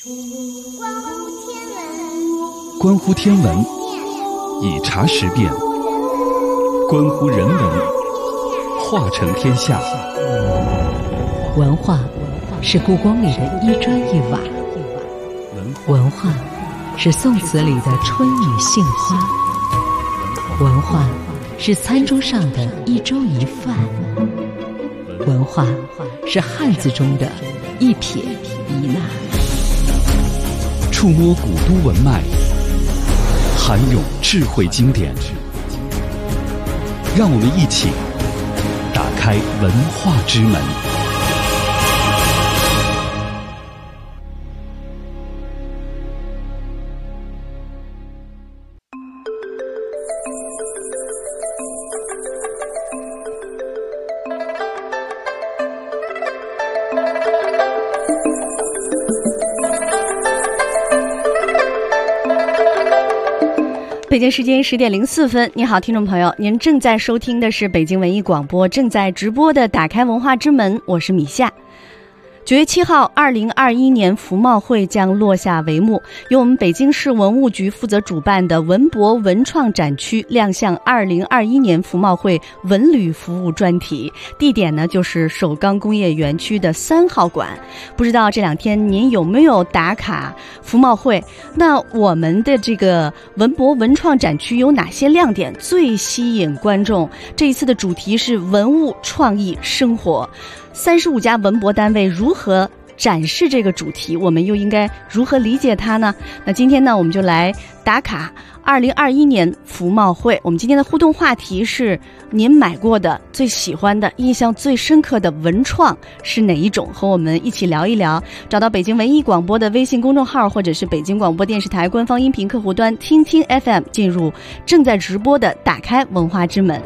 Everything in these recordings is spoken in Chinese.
关乎天文，以察时变；关乎人文，化成天下。 文化是故宫里的一砖一瓦，文化是宋词里的春雨杏花，文化是餐桌上的一粥一饭，文化是汉字中的一撇一捺。 触摸古都文脉，涵涌智慧经典，让我们一起打开文化之门。 北京时间10点04分，你好，听众朋友，您正在收听的是北京文艺广播正在直播的打开文化之门，我是米夏。9月7号，2021年服贸会将落下帷幕，由我们北京市文物局负责主办的文博文创展区亮相2021年服贸会文旅服务专题，地点呢就是首钢工业园区的3号馆。不知道这2天您有没有打卡服贸会？那我们的这个文博文创展区有哪些亮点最吸引观众？这一次的主题是文物创意生活。35家文博单位如何展示这个主题，我们又应该如何理解它呢？那今天呢，我们就来打卡2021年服贸会。我们今天的互动话题是：您买过的、最喜欢的、印象最深刻的文创是哪一种？和我们一起聊一聊。找到北京文艺广播的微信公众号，或者是北京广播电视台官方音频客户端听听 FM， 进入正在直播的打开文化之门。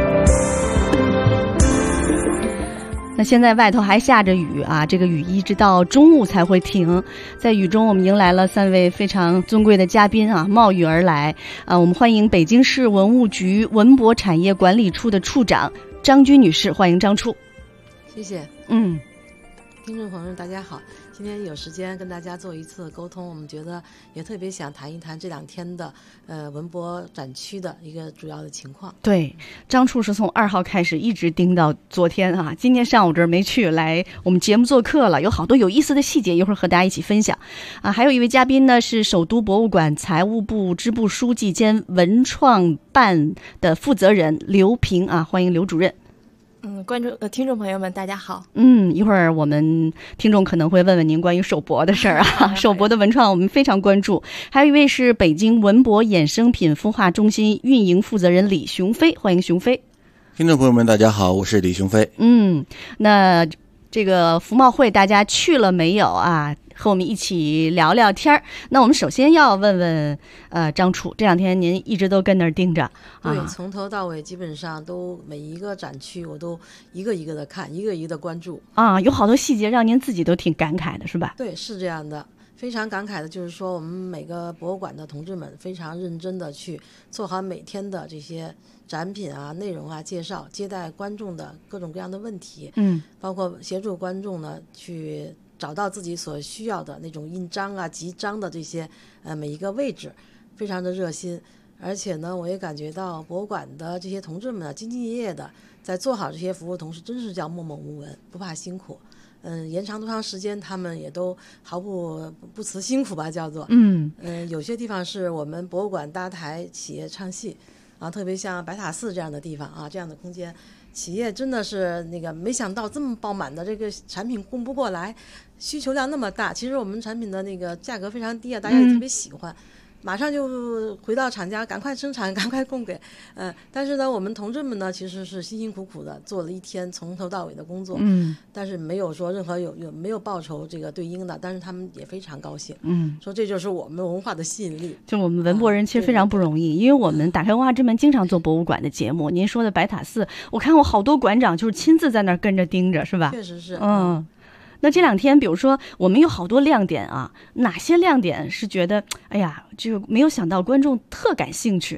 那现在外头还下着雨啊，这个雨一直到中午才会停。在雨中，我们迎来了3位非常尊贵的嘉宾啊，冒雨而来啊！我们欢迎北京市文物局文博产业管理处的处长张军女士，欢迎张处。 谢谢。听众朋友大家好，今天有时间跟大家做一次沟通，我们觉得也特别想谈一谈这2天的文博展区的一个主要的情况。 对，张处是从2号开始一直盯到昨天啊，今天上午这儿没去，来我们节目做客了，有好多有意思的细节，一会儿和大家一起分享啊。还有一位嘉宾呢是首都博物馆财务部支部书记兼文创办的负责人刘平啊，欢迎刘主任。 听众朋友们大家好。 一会儿我们听众可能会问问您关于首博的事儿啊，首博的文创我们非常关注。还有一位是北京文博衍生品孵化中心运营负责人李雄飞，欢迎雄飞。 听众朋友们大家好，我是李雄飞。 那这个服贸会大家去了没有啊？和我们一起聊聊天儿。那我们首先要问问张处，这2天您一直都跟那儿盯着啊？ 对，从头到尾基本上都每一个展区我都一个一个的看，一个一个的关注啊，有好多细节让您自己都挺感慨的是吧？ 对，是这样的。非常感慨的就是说，我们每个博物馆的同志们非常认真的去做好每天的这些展品啊、内容啊介绍，接待观众的各种各样的问题，包括协助观众呢去找到自己所需要的那种印章啊、集章的这些每一个位置，非常的热心。而且呢，我也感觉到博物馆的这些同志们啊，兢兢业业的在做好这些服务，同时真是叫默默无闻，不怕辛苦。延长多长时间，他们也都毫不辞辛苦吧，叫做。有些地方是我们博物馆搭台企业唱戏啊，特别像白塔寺这样的地方啊，这样的空间，企业真的是没想到这么爆满的这个产品供不过来，需求量那么大。其实我们产品的那个价格非常低啊，大家也特别喜欢。马上就回到厂家，赶快生产，赶快供给。但是呢，我们同志们呢，其实是辛辛苦苦的做了1天从头到尾的工作，但是没有说任何没有报酬这个对应的，但是他们也非常高兴，说这就是我们文化的吸引力。 就我们文博人其实非常不容易，因为我们打开文化之门经常做博物馆的节目。您说的白塔寺，我看过好多馆长就是亲自在那儿跟着盯着，是吧？ 确实是， 那这2天比如说我们有好多亮点啊，哪些亮点是觉得哎呀这个没有想到观众特感兴趣的？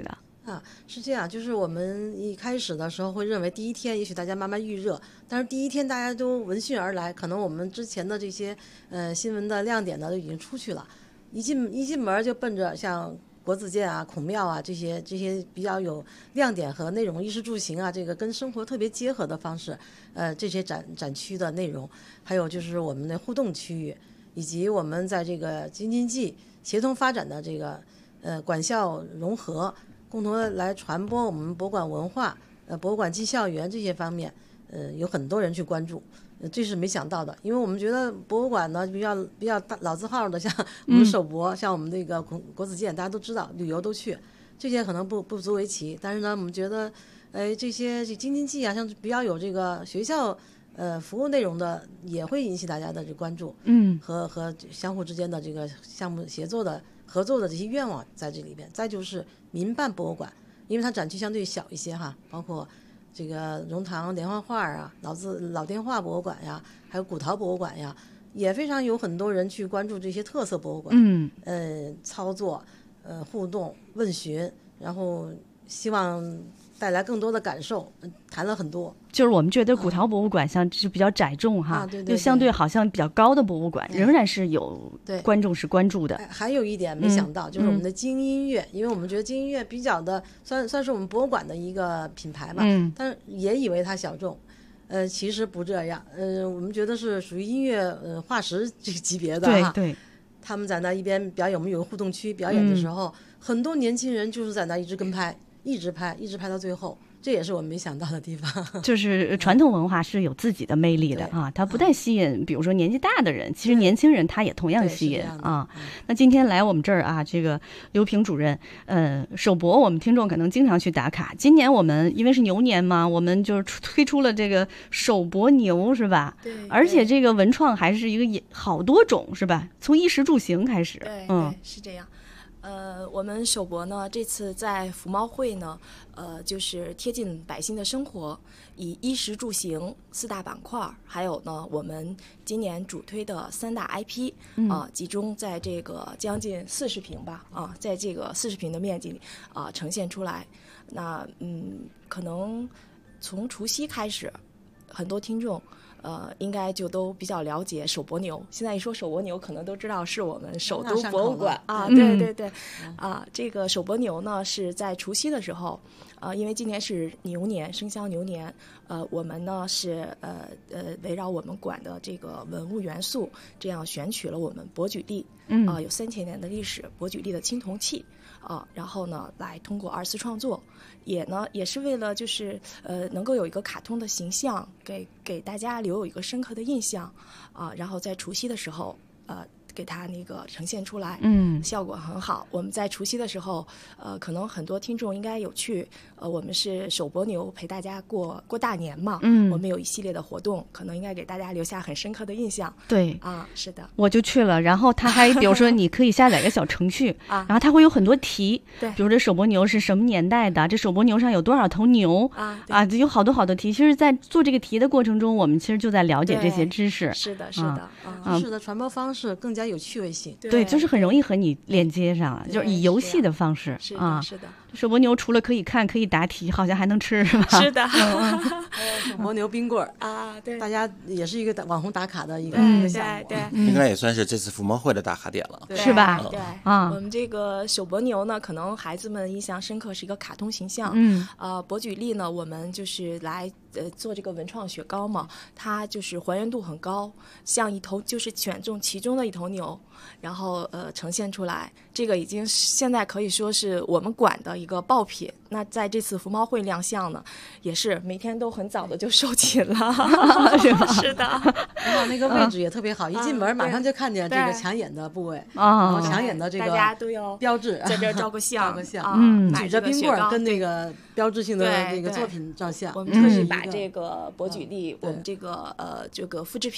是这样，就是我们一开始的时候会认为第一天也许大家慢慢预热，但是第一天大家都闻讯而来，可能我们之前的这些新闻的亮点呢都已经出去了，一进门就奔着像国子监啊、孔庙啊这些比较有亮点和内容，衣食住行啊，这个跟生活特别结合的方式，这些展区的内容，还有就是我们的互动区域，以及我们在这个京津冀协同发展的这个管校融合。共同的来传播我们博物馆文化，博物馆进校园这些方面，有很多人去关注，这是没想到的。因为我们觉得博物馆呢比较大老字号的，像我们首博，像我们那个国子监，大家都知道，旅游都去，这些可能不足为奇。但是呢，我们觉得，这京津冀啊，像比较有这个学校服务内容的，也会引起大家的这关注，和相互之间的这个项目合作的这些愿望在这里边。再就是民办博物馆，因为它展区相对小一些哈，包括这个荣堂连环画啊、老电话博物馆呀，还有古陶博物馆呀，也非常有很多人去关注这些特色博物馆，操作、互动、问询，然后希望带来更多的感受，谈了很多。 就是我们觉得古陶博物馆像就比较窄众哈， 对， 就相对好像比较高的博物馆，仍然是有观众是关注的。 还有一点没想到，就是我们的京音乐，因为我们觉得京音乐比较的算是我们博物馆的一个品牌嘛，但是也以为它小众。其实不这样，我们觉得是属于音乐化石这个级别的哈。 对， 他们在那一边表演，我们有个互动区表演的时候，很多年轻人就是在那一直跟拍，一直拍到最后，这也是我们没想到的地方。 就是传统文化是有自己的魅力的啊，它不但吸引比如说年纪大的人，其实年轻人他也同样吸引啊。那今天来我们这儿啊，这个刘平主任，首博我们听众可能经常去打卡。今年我们因为是牛年嘛，我们就是推出了这个首博牛，是吧？ 对。 而且这个文创还是一个好多种，是吧？从衣食住行开始。 对，是这样。我们首博呢，这次在服贸会呢，就是贴近百姓的生活，以衣食住行4大板块，还有呢，我们今年主推的3大 IP，集中在这个将近40平吧，在这个40平的面积里呈现出来。那可能从除夕开始，很多听众。应该就都比较了解首博牛。现在一说首博牛，可能都知道是我们首都博物馆啊。对，这个首博牛呢是在除夕的时候，因为今年是牛年，生肖牛年，我们呢是围绕我们馆的这个文物元素，这样选取了我们博举地，有3000年的历史博举地的青铜器。然后呢，来通过2次创作，也是为了就是能够有一个卡通的形象，给大家留有一个深刻的印象然后在除夕的时候给它那个呈现出来，效果很好。我们在除夕的时候，可能很多听众应该有去，我们是首博牛陪大家过大年嘛，我们有一系列的活动，可能应该给大家留下很深刻的印象。 对是的， 我就去了，然后他还比如说你可以下载个小程序然后它会有很多题， 对， 比如这首博牛是什么年代的，这首博牛上有多少头牛有好多题。其实，在做这个题的过程中，我们其实就在了解这些知识。 是的， 知识的传播方式更加有趣味性。 对，就是很容易和你连接上，就是以游戏的方式是的。 首博牛除了可以看可以答题，好像还能吃，是吧？ 是的， 首博牛冰棍对， 大家也是一个网红打卡的一个项目， 对， 应该也算是这次服贸会的打卡点了， 是吧？ 对我们这个首博牛呢，可能孩子们印象深刻是一个卡通形象，博举例呢，我们就是来做这个文创雪糕嘛，它就是还原度很高，像一头就是选中其中的一头牛，然后呈现出来，这个已经现在可以说是我们馆的一个爆品。那在这次服贸会亮相呢，也是每天都很早的就售罄了，是的。 然后那个位置也特别好，一进门马上就看见这个抢眼的部位，然后抢眼的这个大家都有标志， 在这儿照个相， 举着冰棍跟那个标志性的这个作品照相。 我们特意把这个博举例，我们这个复制品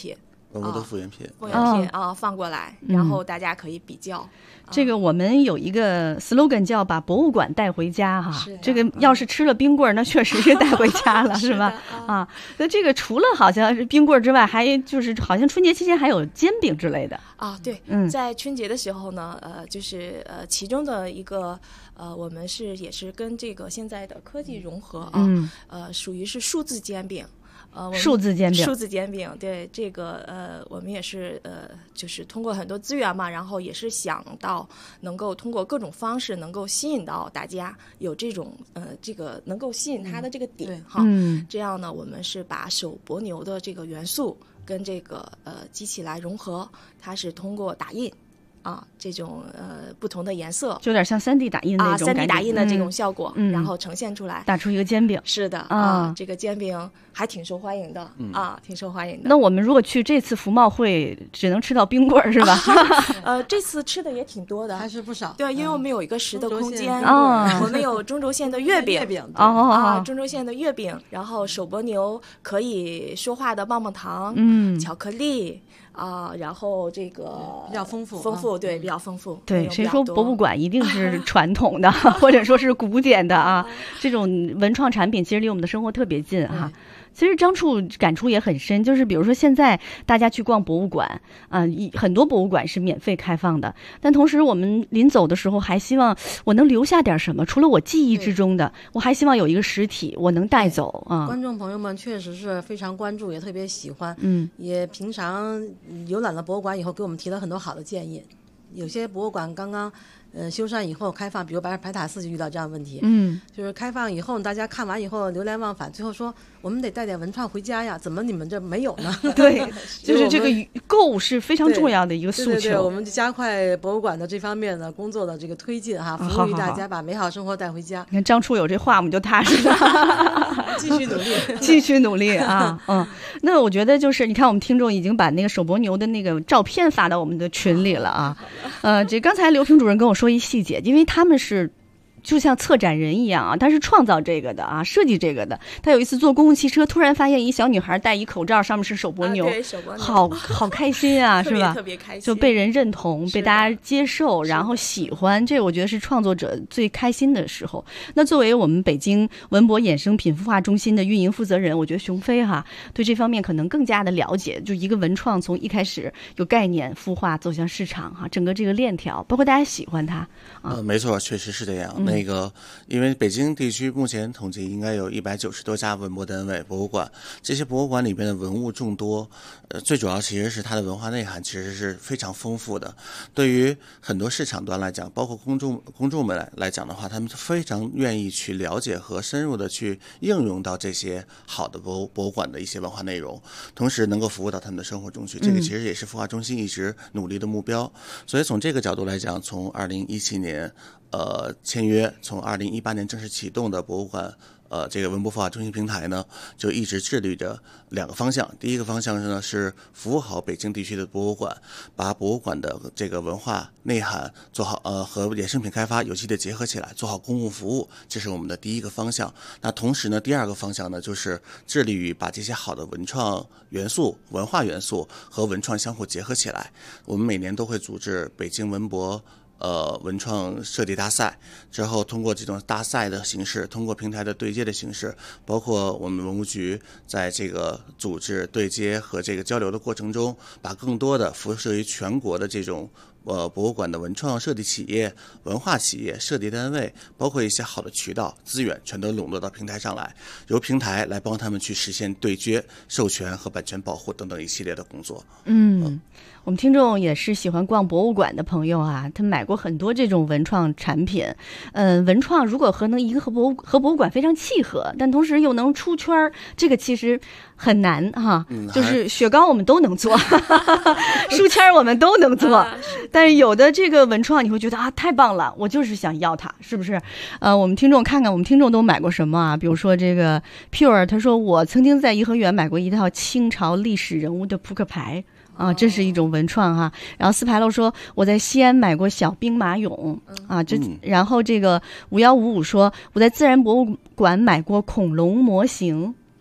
文物的复原品放过来，然后大家可以比较。 这个我们有一个 slogan 叫把博物馆带回家哈，这个要是吃了冰棍儿，那确实是带回家了，是吧？啊，那这个除了好像是冰棍儿之外，还就是好像春节期间还有煎饼之类的啊。对，在春节的时候呢，就是其中的一个我们也是跟这个现在的科技融合啊，属于是数字煎饼。 数字煎饼，对这个我们也是就是通过很多资源嘛，然后也是想到能够通过各种方式能够吸引到大家有这种这个能够吸引他的这个点哈。这样呢，我们是把手伯牛的这个元素跟这个机器来融合，它是通过打印。啊，这种不同的颜色， 就有点像3D 打印那种感觉 3D 打印的这种效果，然后呈现出来， 打出一个煎饼。 是的这个煎饼还挺受欢迎的挺受欢迎的。 那我们如果去这次服贸会，只能吃到冰棍儿是吧？ 这次吃的也挺多的， 还是不少。 对，因为我们有一个实的空间我们有中轴线的月饼中轴线的月饼，然后手伯牛可以说话的棒棒糖，巧克力。然后这个比较丰富， 对，比较丰富。 对，谁说博物馆一定是传统的，或者说是古典的啊？这种文创产品其实离我们的生活特别近哈。其实张处感触也很深，就是比如说现在大家去逛博物馆很多博物馆是免费开放的，但同时我们临走的时候还希望我能留下点什么，除了我记忆之中的，我还希望有一个实体我能带走观众朋友们确实是非常关注，也特别喜欢，也平常游览了博物馆以后给我们提了很多好的建议。有些博物馆刚刚修缮以后开放，比如白塔寺就遇到这样的问题，就是开放以后大家看完以后流连忘返，最后说我们得带点文创回家呀，怎么你们这没有呢？ 对，就是这个购物是非常重要的一个诉求。 对，我们就加快博物馆的这方面的工作的这个推进哈，服务于大家，把美好生活带回家。 你看张处有这话，我们就踏实了， 继续努力， 继续努力啊！那我觉得就是你看，我们听众已经把那个手伯牛的那个照片发到我们的群里了啊。这刚才刘平主任跟我说一细节，因为他们是就像策展人一样啊，他是创造这个的啊，设计这个的。他有一次坐公共汽车，突然发现一小女孩戴一口罩，上面是手伯牛，好开心啊，是吧？ 特别开心， 就被人认同，被大家接受，然后喜欢，这我觉得是创作者最开心的时候。那作为我们北京文博衍生品孵化中心的运营负责人，我觉得熊飞对这方面可能更加的了解，就一个文创从一开始有概念孵化走向市场整个这个链条，包括大家喜欢它没错，确实是这样。那个，因为北京地区目前统计应该有190多家文博单位、博物馆，这些博物馆里边的文物众多，最主要其实是它的文化内涵其实是非常丰富的。对于很多市场端来讲，包括公众们来讲的话，他们非常愿意去了解和深入的去应用到这些好的博物馆的一些文化内容，同时能够服务到他们的生活中去。这个其实也是孵化中心一直努力的目标。所以从这个角度来讲，从2017年签约，从2018年正式启动的博物馆这个文博孵化中心平台呢，就一直致力着2个方向。第一个方向呢是服务好北京地区的博物馆，把博物馆的这个文化内涵做好，和衍生品开发有机的结合起来，做好公共服务，这是我们的第一个方向。那同时呢，第2个方向呢，就是致力于把这些好的文创元素、文化元素和文创相互结合起来。我们每年都会组织北京文博文创设计大赛，之后通过这种大赛的形式，通过平台的对接的形式，包括我们文物局在这个组织对接和这个交流的过程中，把更多的辐射于全国的这种博物馆的文创设计企业、文化企业、设计单位，包括一些好的渠道资源，全都笼络到平台上来，由平台来帮他们去实现对接、授权和版权保护等等一系列的工作。 我们听众也是喜欢逛博物馆的朋友他们买过很多这种文创产品。文创如果和博物馆非常契合，但同时又能出圈，这个其实很难就是雪糕我们都能做，书签我们都能做，但是有的这个文创你会觉得太棒了，我就是想要它，是不是？我们听众看看我们听众都买过什么比如说这个 Pure， 他说我曾经在颐和园买过一套清朝历史人物的扑克牌。这是一种文创然后斯牌楼说我在西安买过小兵马俑然后这个5155说我在自然博物馆买过恐龙模型。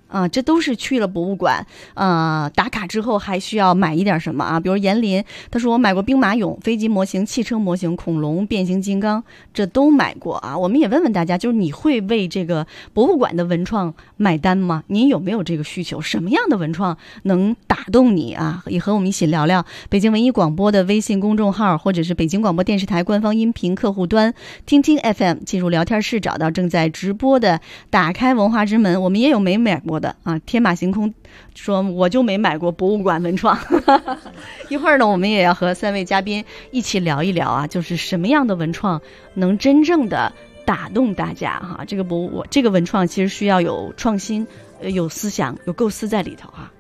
啊，这都是去了博物馆打卡之后还需要买一点什么啊？比如严林他说我买过兵马俑、飞机模型、汽车模型、恐龙、变形金刚，这都买过啊。我们也问问大家，就是你会为这个博物馆的文创买单吗？您有没有这个需求？什么样的文创能打动你啊？也和我们一起聊聊。北京文艺广播的微信公众号或者是北京广播电视台官方音频客户端听听 FM， 进入聊天室找到正在直播的打开文化之门。我们也有没买过的啊，天马行空说我就没买过博物馆文创一会儿呢我们也要和3位嘉宾一起聊一聊啊，就是什么样的文创能真正的打动大家哈。这个文创其实需要有创新，有思想，有构思在里头哈。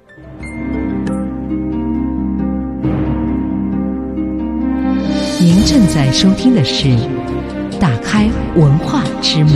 您正在收听的是打开文化之门。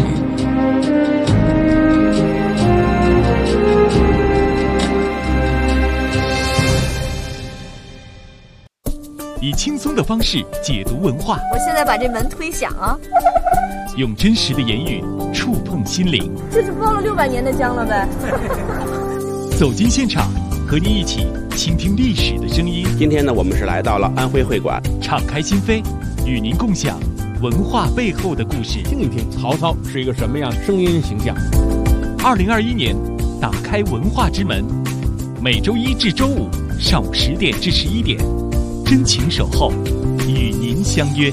以轻松的方式解读文化， 我现在把这门推响啊！ 用真实的言语触碰心灵， 这是包了600年的浆了呗！ 走进现场，和你一起倾听历史的声音。 今天呢，我们是来到了安徽会馆， 敞开心扉，与您共享文化背后的故事。 听一听曹操是一个什么样的声音形象。 2021年，打开文化之门，每周1至周5上午10点至11点。真情守候，与您相约。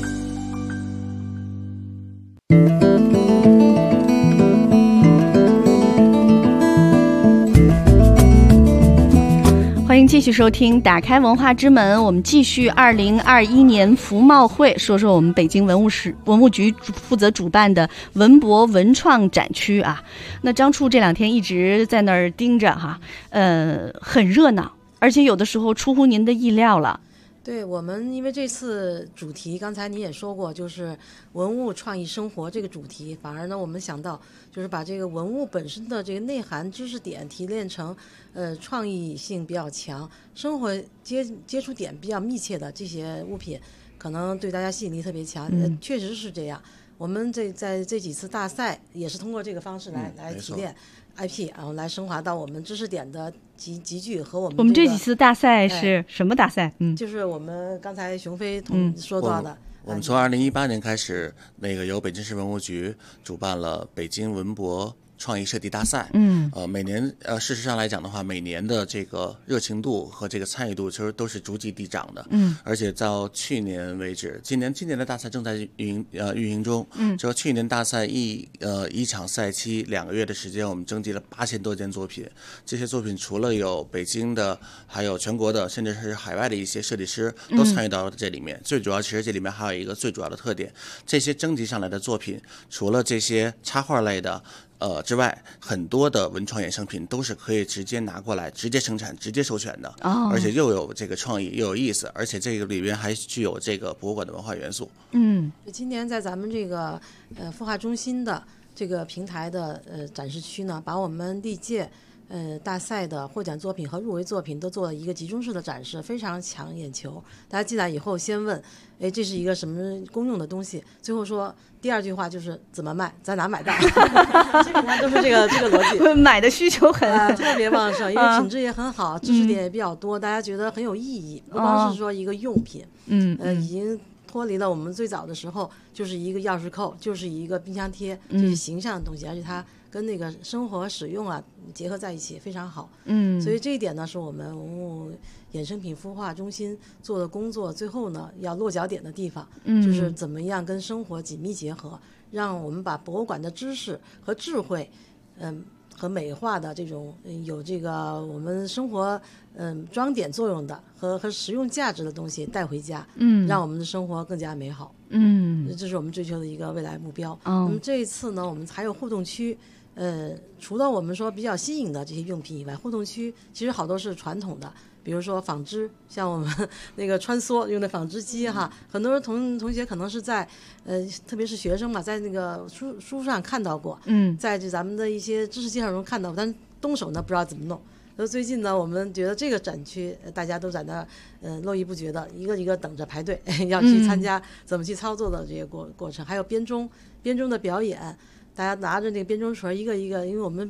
欢迎继续收听打开文化之门，我们继续2021年服贸会，说说我们北京文物局负责主办的文博文创展区啊。那张处这2天一直在那儿盯着哈，很热闹，而且有的时候出乎您的意料了。 对，我们因为这次主题刚才你也说过，就是文物创意生活这个主题，反而呢我们想到就是把这个文物本身的这个内涵知识点提炼成创意性比较强、生活接触点比较密切的这些物品，可能对大家吸引力特别强。确实是这样。我们在这几次大赛也是通过这个方式来提炼IP， 然后来升华到我们知识点的集聚和我们这几次大赛是什么大赛？ 就是我们刚才熊飞说到的。 我们从2018年开始，由北京市文物局主办了北京文博创意设计大赛。每年事实上来讲的话，每年的这个热情度和这个参与度其实都是逐级递涨的。而且到去年为止，今年的大赛正在运行中。这个去年大赛一场赛期2个月的时间，我们征集了8000多件作品。这些作品除了有北京的，还有全国的，甚至是海外的一些设计师都参与到了这里面。最主要，其实这里面还有一个最主要的特点，这些征集上来的作品，除了这些插画类的之外，很多的文创衍生品都是可以直接拿过来直接生产直接授权的。而且又有这个创意又有意思，而且这个里边还具有这个博物馆的文化元素。 今年在咱们这个孵化中心的这个平台的展示区呢，把我们历届大赛的获奖作品和入围作品都做了一个集中式的展示，非常抢眼球。大家进来以后先问，这是一个什么公用的东西？最后说第2句话就是怎么卖，在哪买到？基本上都是这个逻辑。 买的需求特别旺盛，因为品质也很好，知识点也比较多，大家觉得很有意义。不光是说一个用品，已经脱离了我们最早的时候就是一个钥匙扣，就是一个冰箱贴，这是形象的东西，而且它跟那个生活使用结合在一起非常好。所以这一点呢是我们文物衍生品孵化中心做的工作，最后呢要落脚点的地方，就是怎么样跟生活紧密结合，让我们把博物馆的知识和智慧和美化的这种有这个我们生活装点作用的和实用价值的东西带回家，让我们的生活更加美好。这是我们追求的一个未来目标。那么这一次呢，我们还有互动区。除了我们说比较新颖的这些用品以外，互动区其实好多是传统的，比如说纺织，像我们那个穿梭用的纺织机哈，很多同学可能是在特别是学生嘛，在那个书上看到过，在咱们的一些知识介绍中看到过，但动手呢不知道怎么弄。所以最近呢，我们觉得这个展区大家都在那络绎不绝的，一个一个等着排队要去参加怎么去操作的这些过程，还有编钟的表演。大家拿着那个编钟锤一个一个，因为我们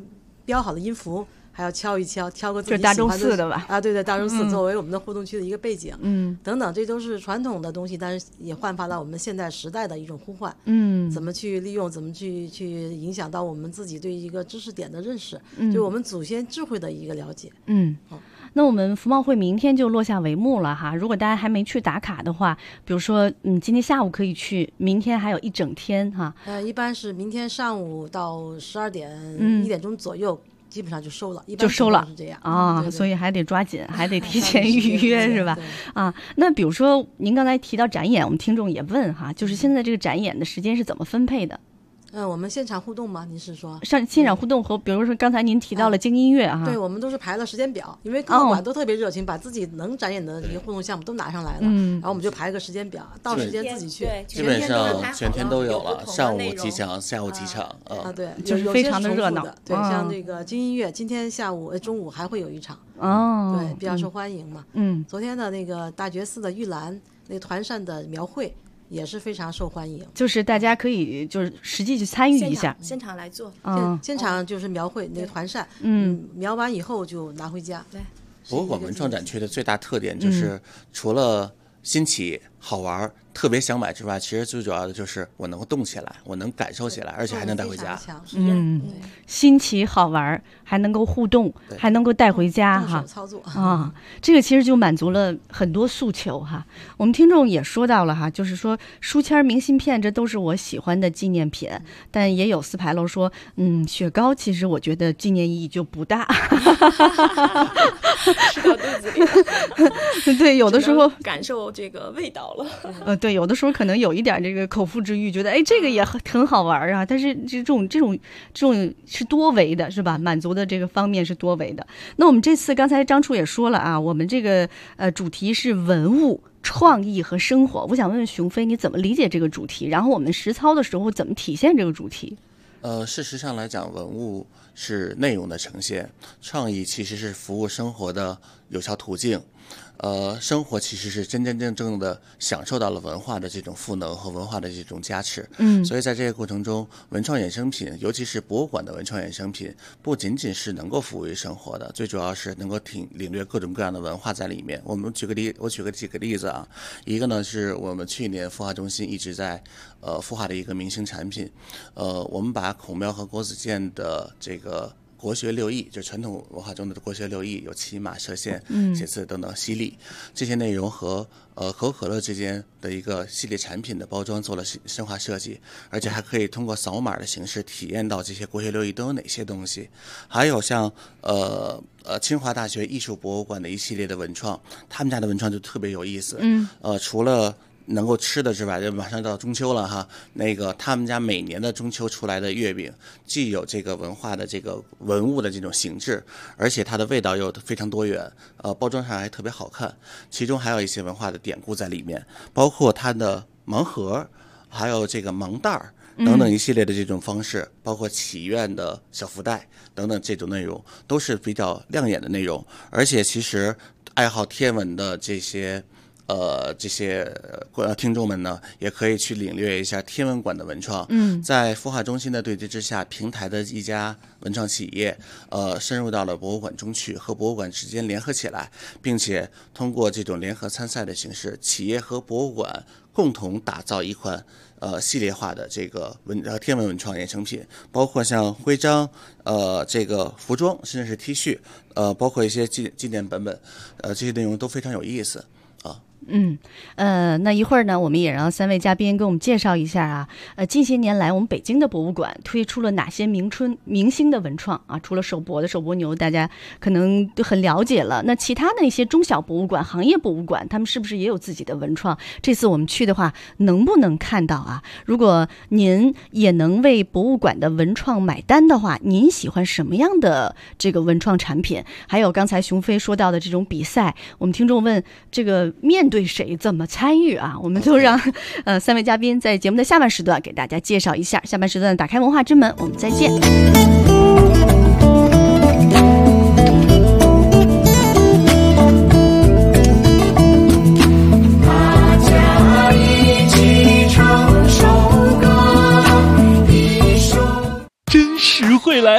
标好的音符，还要敲一敲，挑个自己喜欢的。就大钟寺的吧？ 啊，对，大钟寺作为我们的互动区的一个背景，等等，这都是传统的东西，但是也焕发了我们现代时代的一种呼唤。怎么去利用，怎么去影响到我们自己对一个知识点的认识，就是我们祖先智慧的一个了解。 那我们服贸会明天就落下帷幕了哈。如果大家还没去打卡的话，比如说今天下午可以去，明天还有一整天哈。 一般是明天上午到12点1点钟左右。基本上就收了，一般是这样啊， 对对， 所以还得抓紧，还得提前预约是吧？啊，那比如说您刚才提到展演，我们听众也问哈，就是现在这个展演的时间是怎么分配的？ 我们现场互动吗？您是说现场互动和比如说刚才您提到了精音乐啊， 对，我们都是排了时间表，因为各个馆都特别热情，把自己能展演的这些互动项目都拿上来了，然后我们就排个时间表，到时间自己去， 基本上全天都有了，上午几场，下午几场对， 就是非常的热闹。 对，像这个精音乐，今天中午还会有一场对，比较受欢迎嘛。昨天的那个大觉寺的玉兰那团扇的描绘。也是非常受欢迎， 就是大家可以就是实际去参与一下， 现场来做， 现场就是描绘那个团扇，描完以后就拿回家。 对， 博物馆文创展区的最大特点就是除了新奇好玩特别想买之外，其实最主要的就是我能够动起来，我能感受起来，而且还能带回家。 新奇好玩还能够互动，还能够带回家哈。 操作啊，这个其实就满足了很多诉求哈。我们听众也说到了哈，就是说书签、明信片这都是我喜欢的纪念品，但也有四牌楼说，雪糕其实我觉得纪念意义就不大。 吃到肚子里了。 对，有的时候感受这个味道了。 对，有的时候可能有一点这个口腹之欲，觉得这个也很好玩啊。但是这种是多维的，是吧？满足的这个方面是多维的。那我们这次刚才张处也说了啊，我们这个主题是文物、创意和生活。我想问问熊飞，你怎么理解这个主题？然后我们实操的时候怎么体现这个主题？ 事实上来讲，文物是内容的呈现，创意其实是服务生活的有效途径。生活其实是真真正正的享受到了文化的这种赋能和文化的这种加持。所以在这个过程中，文创衍生品，尤其是博物馆的文创衍生品，不仅仅是能够服务于生活的，最主要是能够领略各种各样的文化在里面。我举个几个例子啊，一个呢是我们去年孵化中心一直在孵化的一个明星产品，我们把孔庙和国子监的这个国学六艺，就传统文化中的国学六艺，有骑马、射线、写字等等犀利，这些内容和可口可乐之间的一个系列产品的包装做了深化设计，而且还可以通过扫码的形式体验到这些国学六艺都有哪些东西。还有像清华大学艺术博物馆的一系列的文创，他们家的文创就特别有意思。除了能够吃的之外，就马上到中秋了哈。他们家每年的中秋出来的月饼，既有这个文化的这个文物的这种形制，而且它的味道又非常多元，包装上还特别好看。其中还有一些文化的典故在里面，包括它的盲盒，还有这个盲袋儿等等一系列的这种方式，包括祈愿的小福袋等等这种内容，都是比较亮眼的内容。而且其实爱好天文的这些听众们呢，也可以去领略一下天文馆的文创。在孵化中心的对接之下，平台的一家文创企业，深入到了博物馆中去，和博物馆之间联合起来，并且通过这种联合参赛的形式，企业和博物馆共同打造一款系列化的这个天文文创衍生品，包括像徽章、这个服装，甚至是 T 恤，包括一些纪念本本，这些内容都非常有意思。 那一会儿呢，我们也让三位嘉宾给我们介绍一下啊。近些年来，我们北京的博物馆推出了哪些明星的文创啊？除了首博的首博牛，大家可能都很了解了。那其他的一些中小博物馆、行业博物馆，他们是不是也有自己的文创？这次我们去的话，能不能看到啊？如果您也能为博物馆的文创买单的话，您喜欢什么样的这个文创产品？还有刚才熊飞说到的这种比赛，我们听众问这个面对谁怎么参与啊？我们就让三位嘉宾在节目的下半时段给大家介绍一下。下半时段打开文化之门，我们再见。 大家一起唱首歌，一首真实惠来了！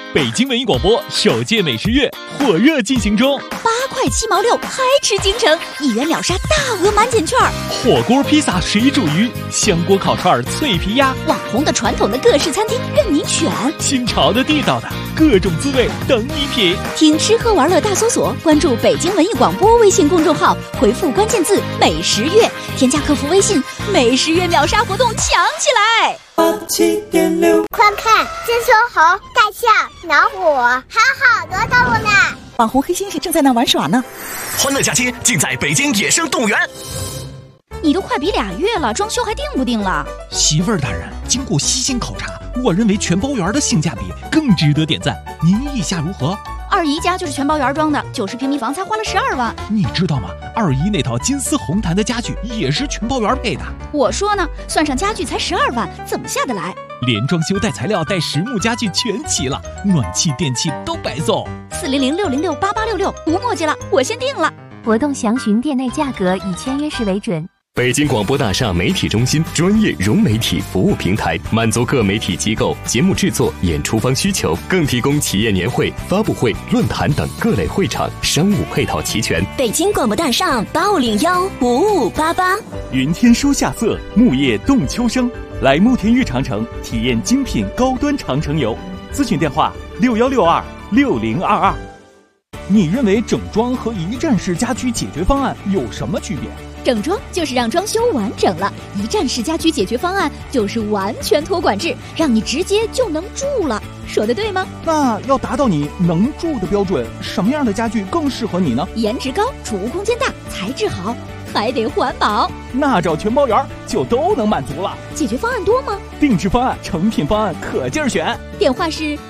北京文艺广播首届美食月火热进行中 ，8块7毛6，嗨吃京城，1元秒杀大额满减券， 火锅、披萨、水煮鱼、香锅烤串、脆皮鸭， 网红的、传统的各式餐厅任您选， 新潮的、地道的各种滋味等你品。 听吃喝玩乐大搜索，关注北京文艺广播微信公众号，回复关键字美食月，添加客服微信，美食月秒杀活动抢起来。 87.6， 快看，这说猴、大象、老虎，还有好多动物呢。 网红黑猩猩正在那玩耍呢。 欢乐假期尽在北京野生动物园。 你都快比2月了，装修还定不定了？ 媳妇儿大人，经过悉心考察，我认为全包园的性价比更值得点赞，您意下如何？ 二姨家就是全包园装的，90平米房才花了12万。 你知道吗？二姨那套金丝红檀的家具也是全包园配的。 我说呢，算上家具才12万，怎么下得来？ 连装修带材料带实木家具全齐了，暖气电器都白送。 400-606-8866，无墨迹了，我先定了。 活动详询店内价格，以签约时为准。 北京广播大厦媒体中心专业融媒体服务平台，满足各媒体机构节目制作、演出方需求，更提供企业年会、发布会、论坛等各类会场，商务配套齐全。 北京广播大厦85015588， 云天书夏色，木叶动秋声，来慕田峪长城体验精品高端长城游。咨询电话61626022。你认为整装和一站式家居解决方案有什么区别？ 整装就是让装修完整了，一站式家居解决方案就是完全托管制，让你直接就能住了。说的对吗？ 那要达到你能住的标准，什么样的家具更适合你呢？ 颜值高，储物空间大，材质好，还得环保。 那找全包园就都能满足了。 解决方案多吗？ 定制方案、成品方案可劲儿选。 电话是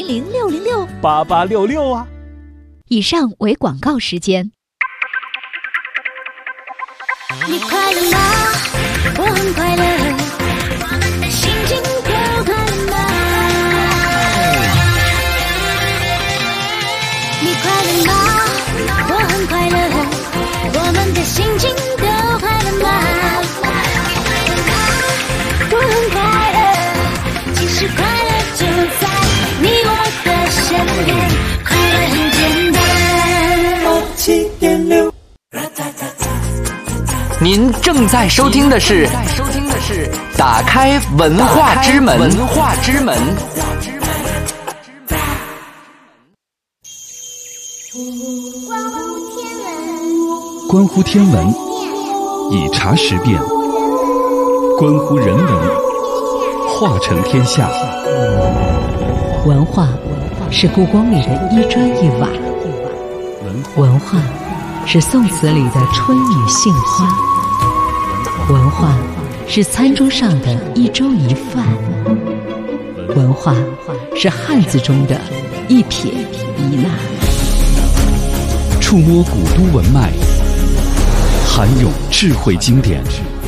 400-606-8866啊。 以上为广告时间。 你快乐吗？我很快乐，我们的心情都快乐吗？你快乐吗？我很快乐，我们的心情都快乐吗？我很快乐，其实快乐就在你我的身边，快乐很简单。 87.6。 您正在收听的是打开文化之门。 关乎天文，以察时变；关乎人文，化成天下。 文化是故宫里的一砖一瓦，文化是宋词里的春雨杏花，文化是餐桌上的一粥一饭，文化是汉字中的一撇一捺。 触摸古都文脉，涵咏智慧经典，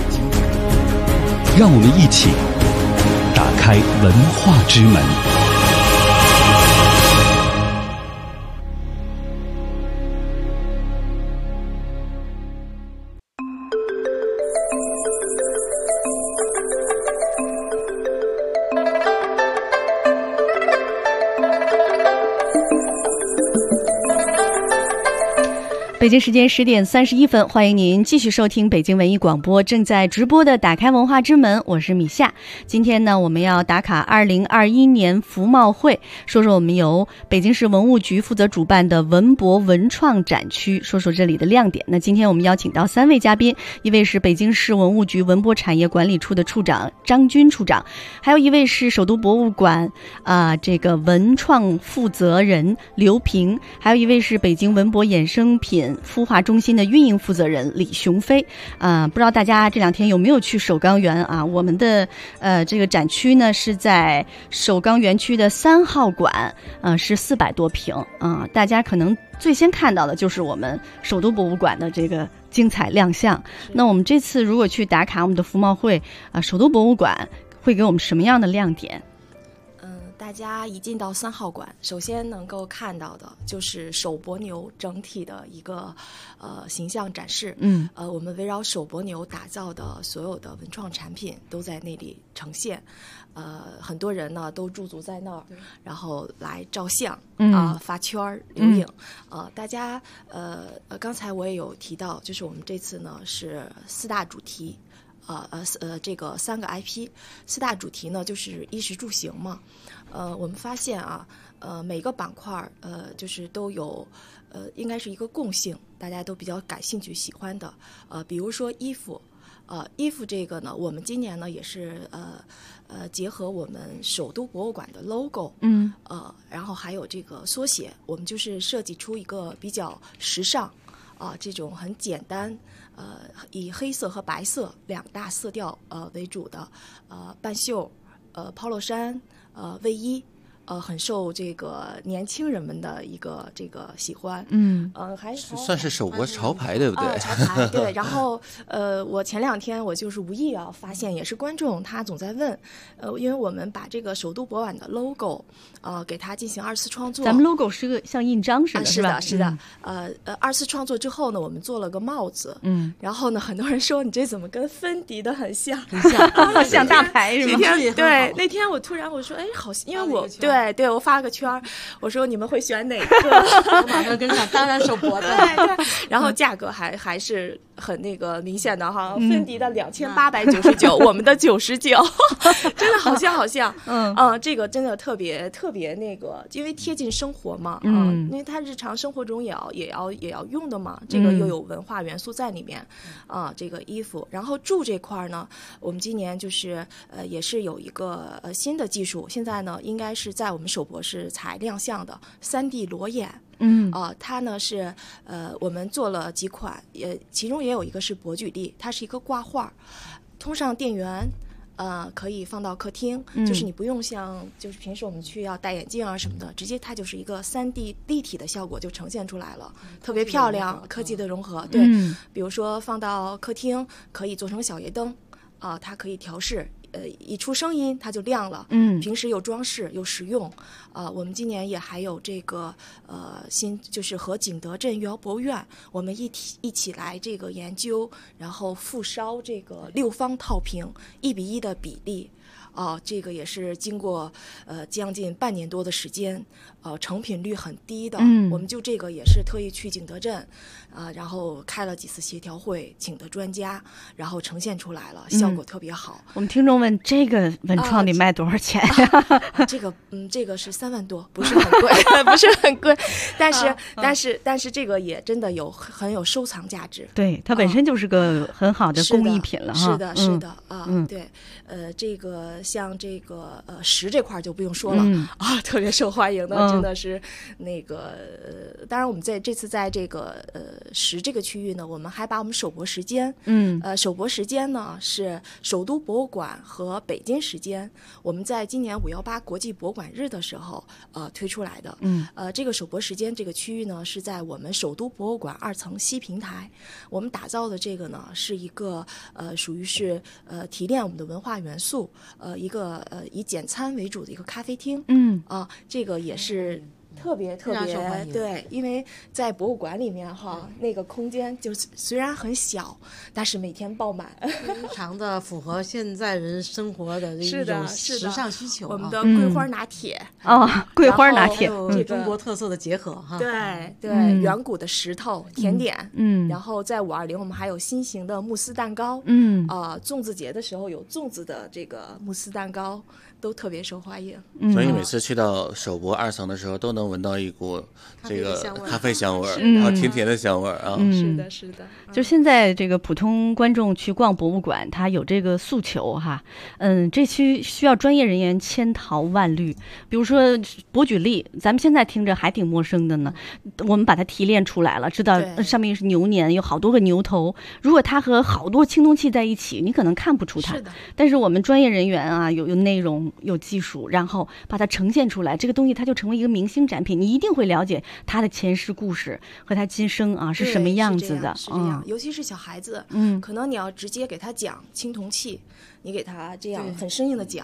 让我们一起打开文化之门。 北京时间10点31分，欢迎您继续收听北京文艺广播正在直播的打开文化之门，我是米夏。今天呢，我们要打卡2021年服贸会，说说我们由北京市文物局负责主办的文博文创展区，说说这里的亮点。那今天我们邀请到3位嘉宾，一位是北京市文物局文博产业管理处的处长张军处长，还有一位是首都博物馆这个文创负责人刘平，还有一位是北京文博衍生品孵化中心的运营负责人李雄飞。不知道大家这2天有没有去首钢园啊？我们的这个展区呢是在首钢园区的3号馆，是400多平啊。大家可能最先看到的就是我们首都博物馆的这个精彩亮相。那我们这次如果去打卡我们的服贸会首都博物馆会给我们什么样的亮点？ 大大家一进到3号馆，首先能够看到的就是手伯牛整体的一个形象展示。我们围绕手伯牛打造的所有的文创产品都在那里呈现。很多人呢都驻足在那儿，然后来照相发圈留影。大家刚才我也有提到，就是我们这次呢是4大主题。这个3个 IP，4大主题呢就是衣食住行嘛。我们发现啊，每个板块就是都有应该是一个共性，大家都比较感兴趣喜欢的。比如说衣服，衣服这个呢，我们今年呢也是结合我们首都博物馆的 logo， 然后还有这个缩写，我们就是设计出一个比较时尚这种很简单。以黑色和白色2大色调为主的半袖polo 衫卫衣，很受这个年轻人们的一个这个喜欢。还算是首博潮牌对不对？ 潮牌对。然后我前2天我就是无意发现，也是观众他总在问，因为我们把这个首都博物馆的 logo 给它进行2次创作。 咱们 logo 是个像印章似的， 是吧？ 是的。2次创作之后呢，我们做了个帽子。然后呢，很多人说你这怎么跟芬迪的很像？ 像大牌是吗？ 对，那天我突然我说，哎，好，因为我对我发了个圈，我说你们会选哪个？ 我马上跟上，当然首博的。 对，然后价格还是很那个明显的哈，芬迪的2899，我们的99，真的好像。这个真的特别那个，因为贴近生活嘛，因为它日常生活中也要用的嘛，这个又有文化元素在里面，这个衣服。然后住这块呢，我们今年就是也是有一个新的技术，现在呢应该是在我们首博是才亮相的3D 裸眼。它呢是我们做了几款，其中也有一个是博举例，它是一个挂画，通上电源。可以放到客厅，就是你不用像就是平时我们去要戴眼镜啊什么的，直接它就是一个3D 立体的效果就呈现出来了，特别漂亮，科技的融合。对，比如说放到客厅可以做成小夜灯，它可以调试。一出声音它就亮了，平时有装饰有实用，我们今年也还有这个新就是和景德镇御窑博物院我们一起来这个研究，然后复烧这个6方套瓶1:1的比例。这个也是经过将近半年多的时间，成品率很低的。我们就这个也是特意去景德镇，然后开了几次协调会，请的专家，然后呈现出来了，效果特别好。 我们听众问这个文创得卖多少钱呀？ 这个是3万多，不是很贵，不是很贵，但是这个也真的很有收藏价值。 对，它本身就是个很好的工艺品了哈。 是的对，这个像这个石这块就不用说了特别受欢迎的，真的是那个当然我们这次在这个石这个区域呢，我们还把我们首博时间首博时间呢是首都博物馆和北京时间，我们在今年518国际博物馆日的时候推出来的。这个首博时间这个区域呢是在我们首都博物馆2层西平台，我们打造的这个呢是一个属于是提炼我们的文化元素，一个以简餐为主的一个咖啡厅。这个也是特别对，因为在博物馆里面那个空间就虽然很小，但是每天爆满， 非常的符合现在人生活的这种时尚需求。 我们的桂花拿铁桂花拿铁， 中国特色的结合对，远古的石头甜点，然后在520我们还有新型的慕斯蛋糕，粽子节的时候有粽子的这个慕斯蛋糕。都特别受欢迎， 所以每次去到首博2层的时候，都能闻到一股这个咖啡香味儿，然后甜甜的香味儿啊。 是的。 就现在这个普通观众去逛博物馆，他有这个诉求哈，这区需要专业人员千淘万滤。比如说博举例，咱们现在听着还挺陌生的呢，我们把它提炼出来了，知道上面是牛年，有好多个牛头。如果它和好多青铜器在一起，你可能看不出它。但是我们专业人员啊，有内容。有技术，然后把它呈现出来，这个东西它就成为一个明星展品，你一定会了解它的前世故事和它今生啊是什么样子的。 是这样，尤其是小孩子，可能你要直接给他讲青铜器，你给他这样很生硬的讲，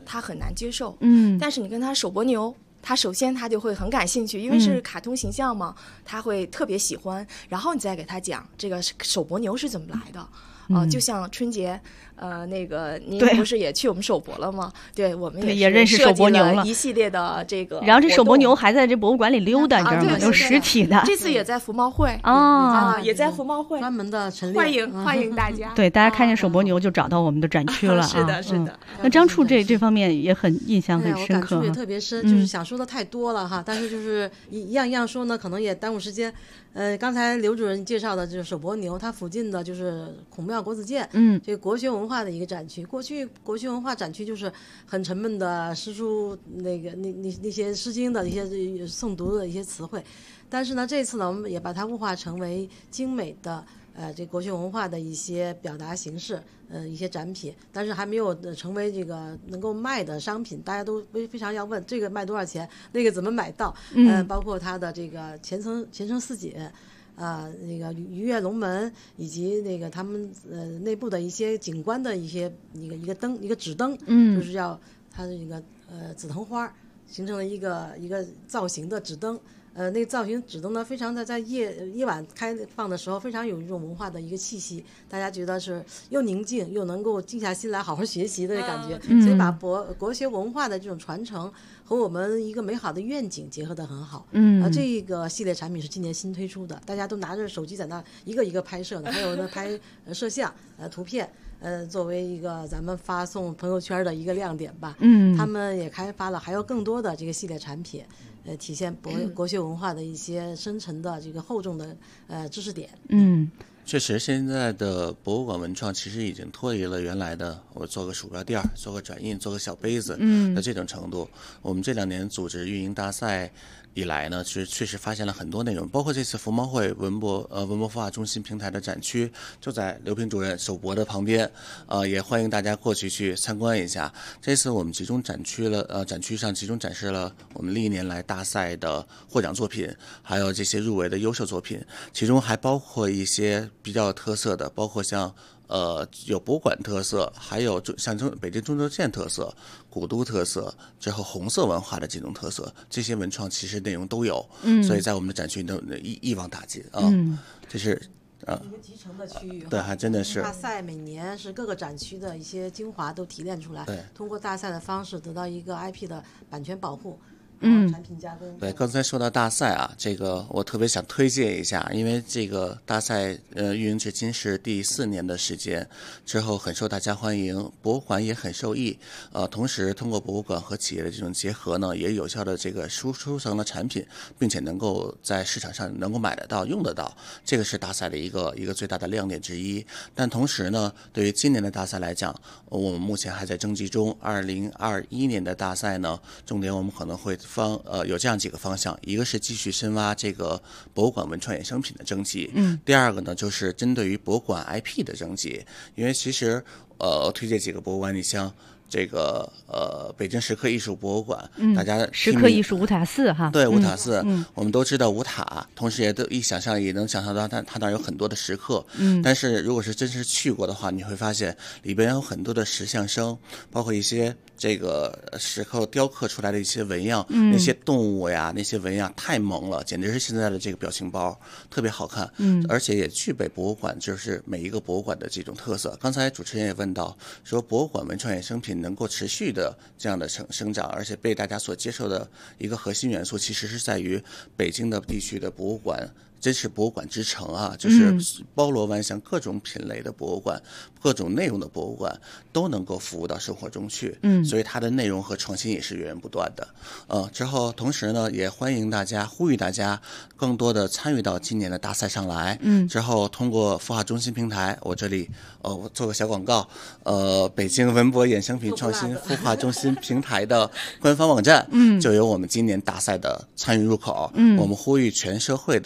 他很难接受。 但是你跟他手伯牛，他首先他就会很感兴趣，因为是卡通形象嘛，他会特别喜欢。然后你再给他讲这个手伯牛是怎么来的。就像春节，那个您不是也去我们首博了吗？对，我们也认识手伯牛了， 一系列的这个。 然后这手伯牛还在这博物馆里溜达，你知道吗？有实体的。 这次也在服贸会也在服贸会专门的陈列， 欢迎大家。 对，大家看见手伯牛就找到我们的展区了。 是的，是的。 那张处这方面也很印象很深刻， 我感触也特别深，就是想说的太多了哈，但是就是一样一样说呢，可能也耽误时间。刚才刘主任介绍的就是手伯牛，它附近的就是孔庙国子监，这个国学文化的一个展区。过去国学文化展区就是很沉闷的诗书，那些诗经的一些诵读的一些词汇，但是呢，这次呢，我们也把它物化成为精美的这国学文化的一些表达形式，一些展品，但是还没有成为这个能够卖的商品，大家都非常要问这个卖多少钱，那个怎么买到？包括它的这个前程似锦。那个鱼跃龙门，以及那个他们内部的一些景观的一些一个灯，一个纸灯，就是要它的这个紫藤花形成了一个造型的纸灯。那个造型纸灯呢，非常的在夜晚开放的时候，非常有一种文化的一个气息，大家觉得是又宁静又能够静下心来好好学习的感觉，所以把国学文化的这种传承和我们一个美好的愿景结合得很好。这个系列产品是今年新推出的，大家都拿着手机在那一个一个拍摄的，还有呢拍摄像图片。作为一个咱们发送朋友圈的一个亮点吧，他们也开发了还有更多的这个系列产品，体现国学文化的一些深沉的这个厚重的知识点。 确实，现在的博物馆文创其实已经脱离了原来的我做个鼠标垫、做个转印、做个小杯子的这种程度。我们这2年组织运营大赛以来呢，确实发现了很多内容，包括这次服贸会文博孵化中心平台的展区就在刘平主任首博的旁边，也欢迎大家过去参观一下。这次我们集中展区上集中展示了我们历年来大赛的获奖作品，还有这些入围的优秀作品，其中还包括一些比较有特色的，包括像有博物馆特色，还有像北京中轴线特色、古都特色，之后红色文化的这种特色，这些文创其实内容都有，所以在我们的展区都一网打尽啊。这是一个集成的区域， 对，还真的是。 大赛每年是各个展区的一些精华都提炼出来，通过大赛的方式得到一个 IP 的版权保护。产品加工。 对，刚才说到大赛啊，这个我特别想推荐一下，因为这个大赛运营至今是第4年的时间，之后很受大家欢迎，博物馆也很受益。同时通过博物馆和企业的这种结合呢，也有效的这个输出成了产品，并且能够在市场上能够买得到、用得到，这个是大赛的一个最大的亮点之一。但同时呢，对于今年的大赛来讲，我们目前还在征集中。2021年的大赛呢，重点我们可能会有这样几个方向，一个是继续深挖这个博物馆文创衍生品的征集，第二个呢就是针对于博物馆 IP 的征集，因为其实推荐几个博物馆，你像这个北京石刻艺术博物馆，大家石刻艺术五塔寺哈， 对，五塔寺，我们都知道五塔，同时也都也能想象到它那有很多的石刻，但是如果是真是去过的话，你会发现里边有很多的石像生，包括一些这个石刻雕刻出来的一些纹样，那些动物呀，那些纹样太萌了，简直是现在的这个表情包，特别好看，而且也具备博物馆就是每一个博物馆的这种特色。刚才主持人也问到，说博物馆文创衍生品能够持续的这样的生长，而且被大家所接受的一个核心元素，其实是在于北京的地区的博物馆。真是博物馆之城啊，就是包罗万象，各种品类的博物馆，各种内容的博物馆都能够服务到生活中去，所以它的内容和创新也是源源不断的。之后同时呢，也欢迎大家，呼吁大家更多的参与到今年的大赛上来。之后通过孵化中心平台，我这里我做个小广告，北京文博衍生品创新孵化中心平台的官方网站，就有我们今年大赛的参与入口，我们呼吁全社会的参与。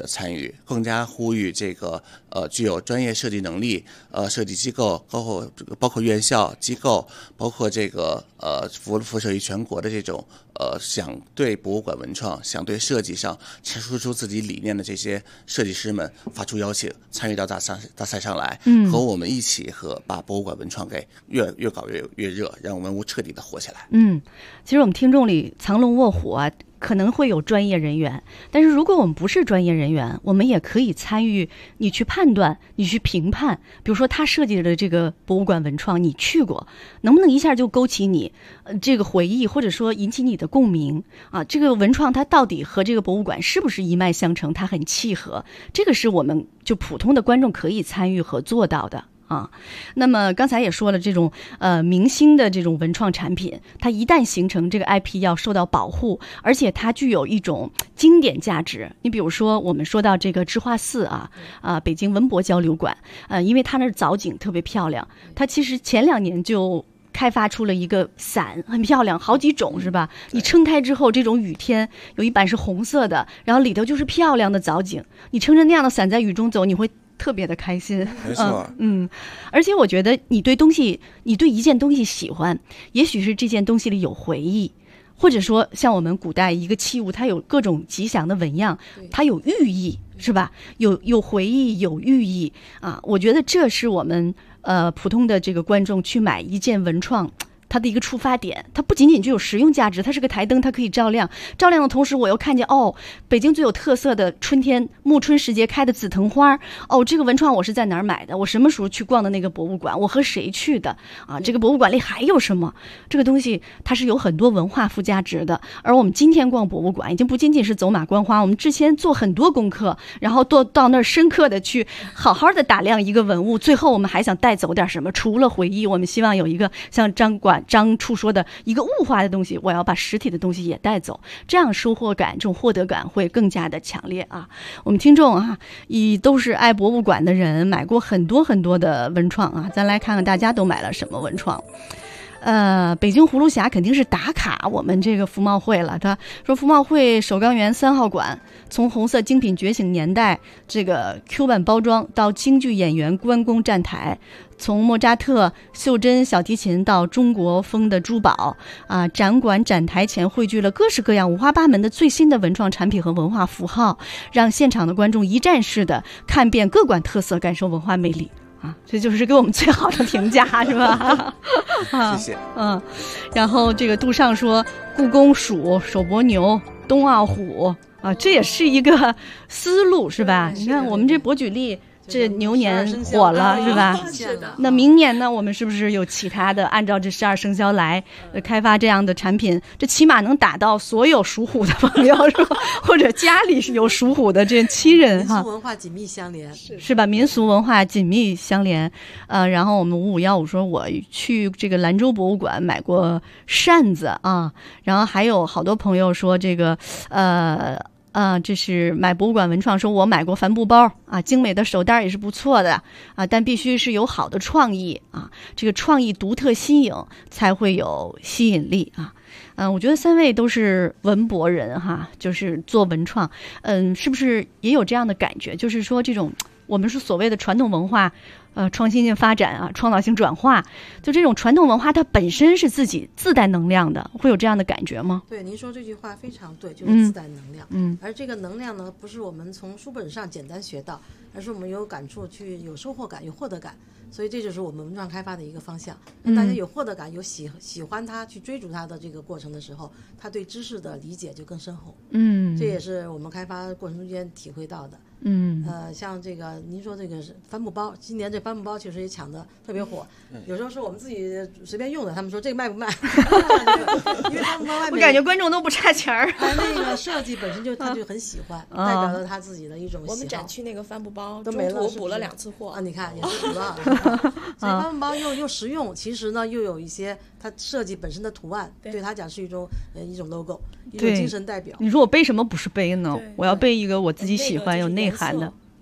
更加呼吁这个具有专业设计能力设计机构，包括院校机构，包括这个辐射于全国的这种想对博物馆文创、想对设计上阐述出自己理念的这些设计师们发出邀请，参与到大赛上来，和我们一起把博物馆文创给越搞越热，让文物彻底的火起来。 其实我们听众里藏龙卧虎啊，可能会有专业人员，但是如果我们不是专业人员，我们也可以参与，你去判断，你去评判。比如说他设计的这个博物馆文创，你去过，能不能一下就勾起你这个回忆，或者说引起你的共鸣啊？这个文创它到底和这个博物馆是不是一脉相承，它很契合？这个是我们就普通的观众可以参与和做到的。那么刚才也说了，这种明星的这种文创产品，它一旦形成，这个 IP 要受到保护，而且它具有一种经典价值。你比如说我们说到这个智化寺北京文博交流馆，因为它那藻井特别漂亮，它其实前2年就开发出了一个伞，很漂亮，好几种是吧？你撑开之后，这种雨天有一版是红色的，然后里头就是漂亮的藻井，你撑着那样的伞在雨中走，你会特别的开心。 没错。 而且我觉得你对一件东西喜欢，也许是这件东西里有回忆，或者说像我们古代一个器物，它有各种吉祥的纹样，它有寓意，是吧？有回忆，有寓意啊！我觉得这是我们普通的这个观众去买一件文创它的一个出发点，它不仅仅具有实用价值，它是个台灯，它可以照亮的同时，我又看见北京最有特色的春天暮春时节开的紫藤花，这个文创我是在哪儿买的？我什么时候去逛的那个博物馆？我和谁去的？这个博物馆里还有什么？这个东西它是有很多文化附加值的。而我们今天逛博物馆，已经不仅仅是走马观花，我们之前做很多功课，然后到那儿深刻的去好好的打量一个文物，最后我们还想带走点什么？除了回忆，我们希望有一个像张处说的一个物化的东西，我要把实体的东西也带走，这样收获感，这种获得感会更加的强烈啊！我们听众都是爱博物馆的人，买过很多很多的文创啊，咱来看看大家都买了什么文创。北京葫芦侠肯定是打卡我们这个服贸会了。他说服贸会首钢园3号馆，从红色精品觉醒年代这个 Q 版包装到京剧演员关公站台，从莫扎特、袖珍小提琴到中国风的珠宝展馆展台前汇聚了各式各样五花八门的最新的文创产品和文化符号，让现场的观众一站式的看遍各馆特色，感受文化魅力。这就是给我们最好的评价，是吧？ 谢谢。 然后这个杜尚说，故宫鼠、手伯牛、冬奥虎这也是一个思路，是吧？你看我们这博举例。这牛年火了，是吧？ 是的。 那明年呢，我们是不是有其他的按照这12生肖来开发这样的产品？这起码能打到所有属虎的朋友，是吧？或者家里是有属虎的这亲人民俗文化紧密相连， 是吧？民俗文化紧密相连。然后我们5515说，我去这个兰州博物馆买过扇子啊，然后还有好多朋友说这个这是买博物馆文创，说我买过帆布包精美的手袋也是不错的但必须是有好的创意这个创意独特新颖才会有吸引力我觉得3位都是文博人就是做文创，是不是也有这样的感觉？就是说这种我们是所谓的传统文化创新性发展创造性转化，就这种传统文化它本身是自己自带能量的，会有这样的感觉吗？ 对，您说这句话非常对，就是自带能量。而这个能量呢，不是我们从书本上简单学到，而是我们有感触去有收获感，有获得感。所以这就是我们文创开发的一个方向。大家有获得感，有喜欢它，去追逐它的这个过程的时候，他对知识的理解就更深厚。这也是我们开发过程中间体会到的。像这个您说这个帆布包，今年这帆布包确实也抢得特别火。有时候是我们自己随便用的，他们说这个卖不卖？因为帆布包外面， 我感觉观众都不差钱儿。 那个设计本身他就很喜欢，代表了他自己的一种喜好。 我们展区那个帆布包都没了， 补了2次货你看也是补了。所以帆布包又实用，其实呢又有一些它设计本身的图案，对他讲是一种 logo， 一种精神代表。 你说我背什么不是背呢？我要背一个我自己喜欢有内涵的。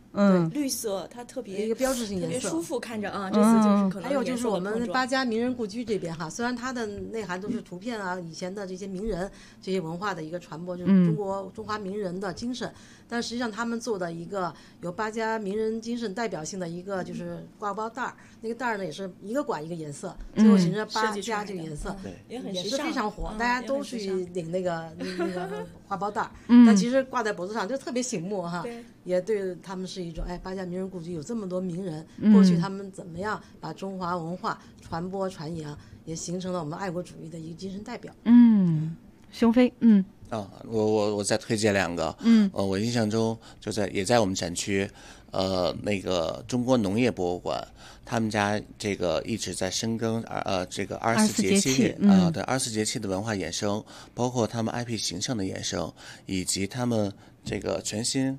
绿色它特别一个标志性颜色， 特别舒服看着啊。这次就是可能还有就是我们八家名人故居这边哈，虽然它的内涵都是图片啊，以前的这些名人这些文化的一个传播，就是中华名人的精神。但实际上他们做的一个有八家名人精神代表性的一个就是挂包袋儿，那个袋儿呢也是一个管一个颜色，最后形成八家这个颜色， 也是非常火，大家都去领那个挂包袋儿，但其实挂在脖子上就特别醒目哈，也对他们是一种八家名人故居有这么多名人，过去他们怎么样把中华文化传播传扬，也形成了我们爱国主义的一个精神代表。 熊飞， 我再推荐2个，我印象中也在我们展区，那个中国农业博物馆，他们家这个一直在深耕这个24节气对24节气的文化衍生，包括他们 IP 形象的衍生，以及他们这个全新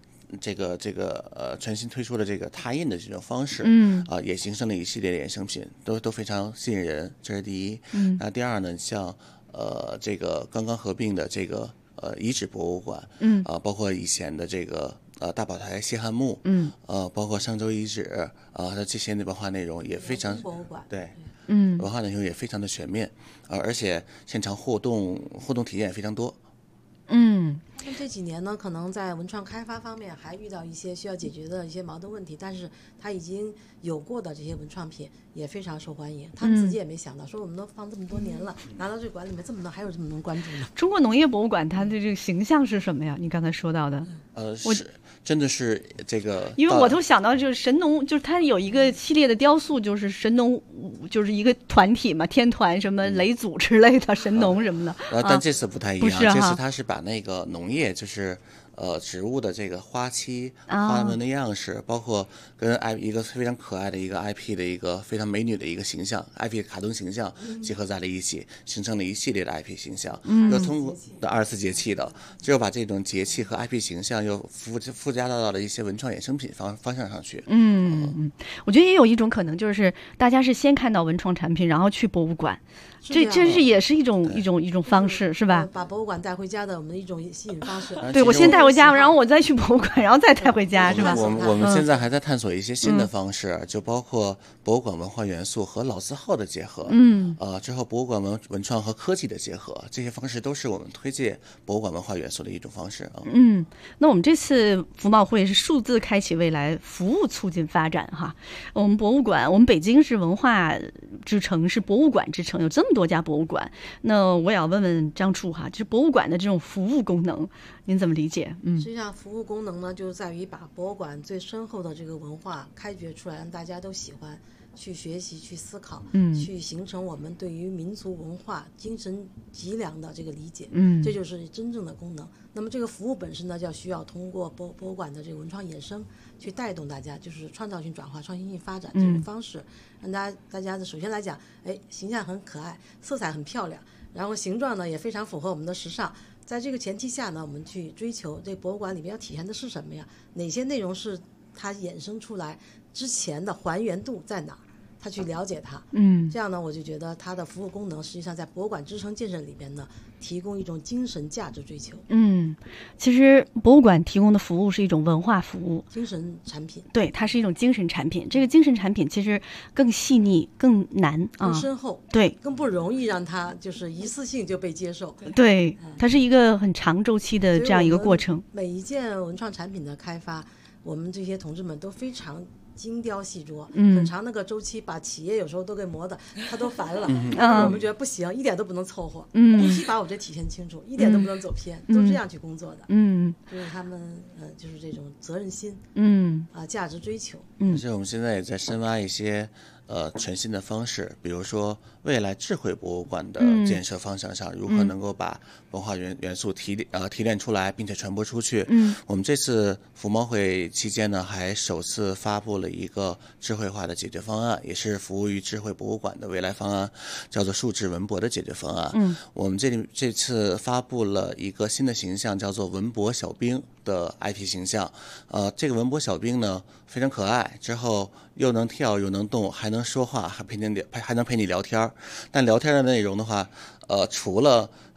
推出的这个拓印的这种方式，也形成了一系列的衍生品，都非常吸引人，这是第一。那第二呢，像这个刚刚合并的这个遗址博物馆，包括以前的这个大宝台西汉墓，包括商周遗址它这些文化内容也非常博物馆对，文化内容也非常的全面，而且现场互动体验也非常多。 那这几年呢，可能在文创开发方面还遇到一些需要解决的一些矛盾问题，但是他已经有过的这些文创品也非常受欢迎。他们自己也没想到，说我们都放这么多年了，拿到这个馆里面这么多，还有这么多人关注呢。 中国农业博物馆它的这个形象是什么呀？你刚才说到的， 真的是这个， 因为我都想到就是神农，就是它有一个系列的雕塑，就是神农，就是一个团体嘛，天团什么雷祖之类的，神农什么的。 但这次不太一样， 这次它是把那个农业就是植物的这个花期、花纹的样式，包括跟一个非常可爱的一个 IP 的一个非常美女的一个形象 ，IP 卡通形象结合在了一起，形成了一系列的 IP 形象。又通过24节气的，只有把这种节气和 IP 形象又附加到了一些文创衍生品方向上去。 我觉得也有一种可能，就是大家是先看到文创产品，然后去博物馆。这也是一种方式，是吧？ 把博物馆带回家的我们的一种吸引方式。 对，我先带回家，然后我再去博物馆，然后再带回家，是吧？ 我们现在还在探索一些新的方式，就包括博物馆文化元素和老字号的结合。之后博物馆文创和科技的结合，这些方式都是我们推介博物馆文化元素的一种方式。 那我们这次服贸会是数字开启未来，服务促进发展哈。我们博物馆，我们北京是文化之城，是博物馆之城，有这么多家博物馆。那我也要问问张处哈，就是博物馆的这种服务功能，您怎么理解？ 实际上服务功能呢，就在于把博物馆最深厚的这个文化开掘出来，让大家都喜欢去学习、去思考，去形成我们对于民族文化精神脊梁的这个理解，这就是真正的功能。那么这个服务本身呢，就要需要通过博物馆的这个文创衍生去带动大家，就是创造性转化、创新性发展这个方式，让大家首先来讲，形象很可爱，色彩很漂亮，然后形状呢也非常符合我们的时尚。在这个前提下呢，我们去追求这博物馆里面要体现的是什么呀？哪些内容是它衍生出来之前的还原度在哪儿？他去了解它，这样呢，我就觉得它的服务功能实际上在博物馆支撑建设里边呢，提供一种精神价值追求。 其实博物馆提供的服务是一种文化服务， 精神产品。 对，它是一种精神产品。这个精神产品其实更细腻、更难更深厚， 对， 更不容易让它就是一次性就被接受。 对，它是一个很长周期的这样一个过程。 每一件文创产品的开发，我们这些同志们都非常精雕细琢，很长那个周期，把企业有时候都给磨的他都烦了。我们觉得不行，一点都不能凑合，必须把我这体现清楚，一点都不能走偏，都这样去工作的。就是他们就是这种责任心，价值追求。 而且我们现在也在深挖一些全新的方式，比如说未来智慧博物馆的建设方向上，如何能够把文化元素提炼出来，并且传播出去。我们这次服贸会期间呢，还首次发布了一个智慧化的解决方案，也是服务于智慧博物馆的未来方案，叫做数字文博的解决方案。我们这次发布了一个新的形象，叫做文博小兵的 IP 形象。这个文博小兵呢非常可爱，之后又能跳又能动，还能说话，还能陪你聊天。但聊天的内容的话，除了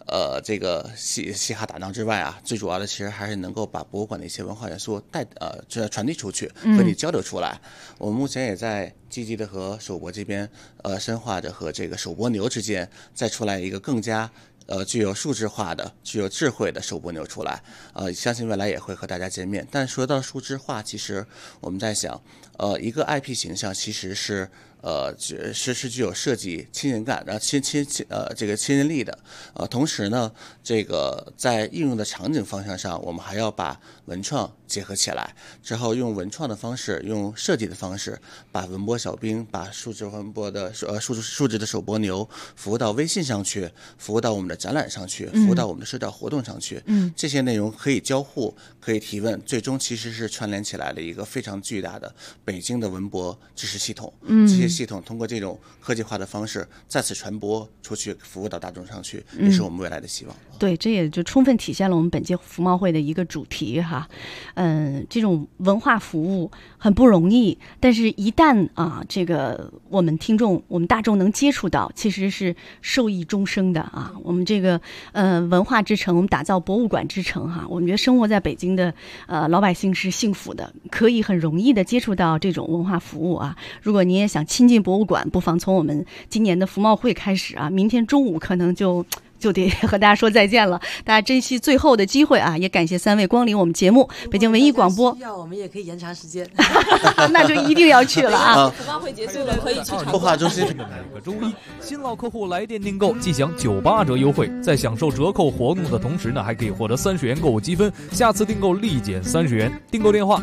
这个嘻哈打闹之外啊，最主要的其实还是能够把博物馆的一些文化元素传递出去，和你交流出来。我们目前也在积极的和首博这边深化着和这个首博牛之间再出来一个更加具有数字化的、具有智慧的首博牛出来，相信未来也会和大家见面。但说到数字化，其实我们在想，一个 IP 形象其实是是具有设计亲人感的、这个亲人力的。同时呢，这个在应用的场景方向上，我们还要把文创结合起来，之后用文创的方式，用设计的方式，把文博小兵、把数字文博的数字的首博牛服务到微信上去，服务到我们的展览上去，服务到我们的社交活动上去。这些内容可以交互，可以提问，最终其实是串联起来了一个非常巨大的北京的文博知识系统。这些系统通过这种科技化的方式再次传播出去，服务到大众上去，也是我们未来的希望。 对，这也就充分体现了我们本届服贸会的一个主题哈。这种文化服务很不容易，但是一旦这个我们听众、我们大众能接触到，其实是受益终生的啊。我们这个文化之城，我们打造博物馆之城哈。我们觉得生活在北京的老百姓是幸福的，可以很容易的接触到这种文化服务啊。如果你也想亲近博物馆，不妨从我们今年的服贸会开始啊，明天中午可能就得和大家说再见了，大家珍惜最后的机会啊！也感谢3位光临我们节目，北京文艺广播。 要我们也可以延长时间， 那就一定要去了啊！ 服贸会结束了，可以去文化中心。 每个周一，新老客户来电订购即享98折优惠，在享受折扣活动的同时呢，还可以获得30元购物积分，下次订购立减30元。订购电话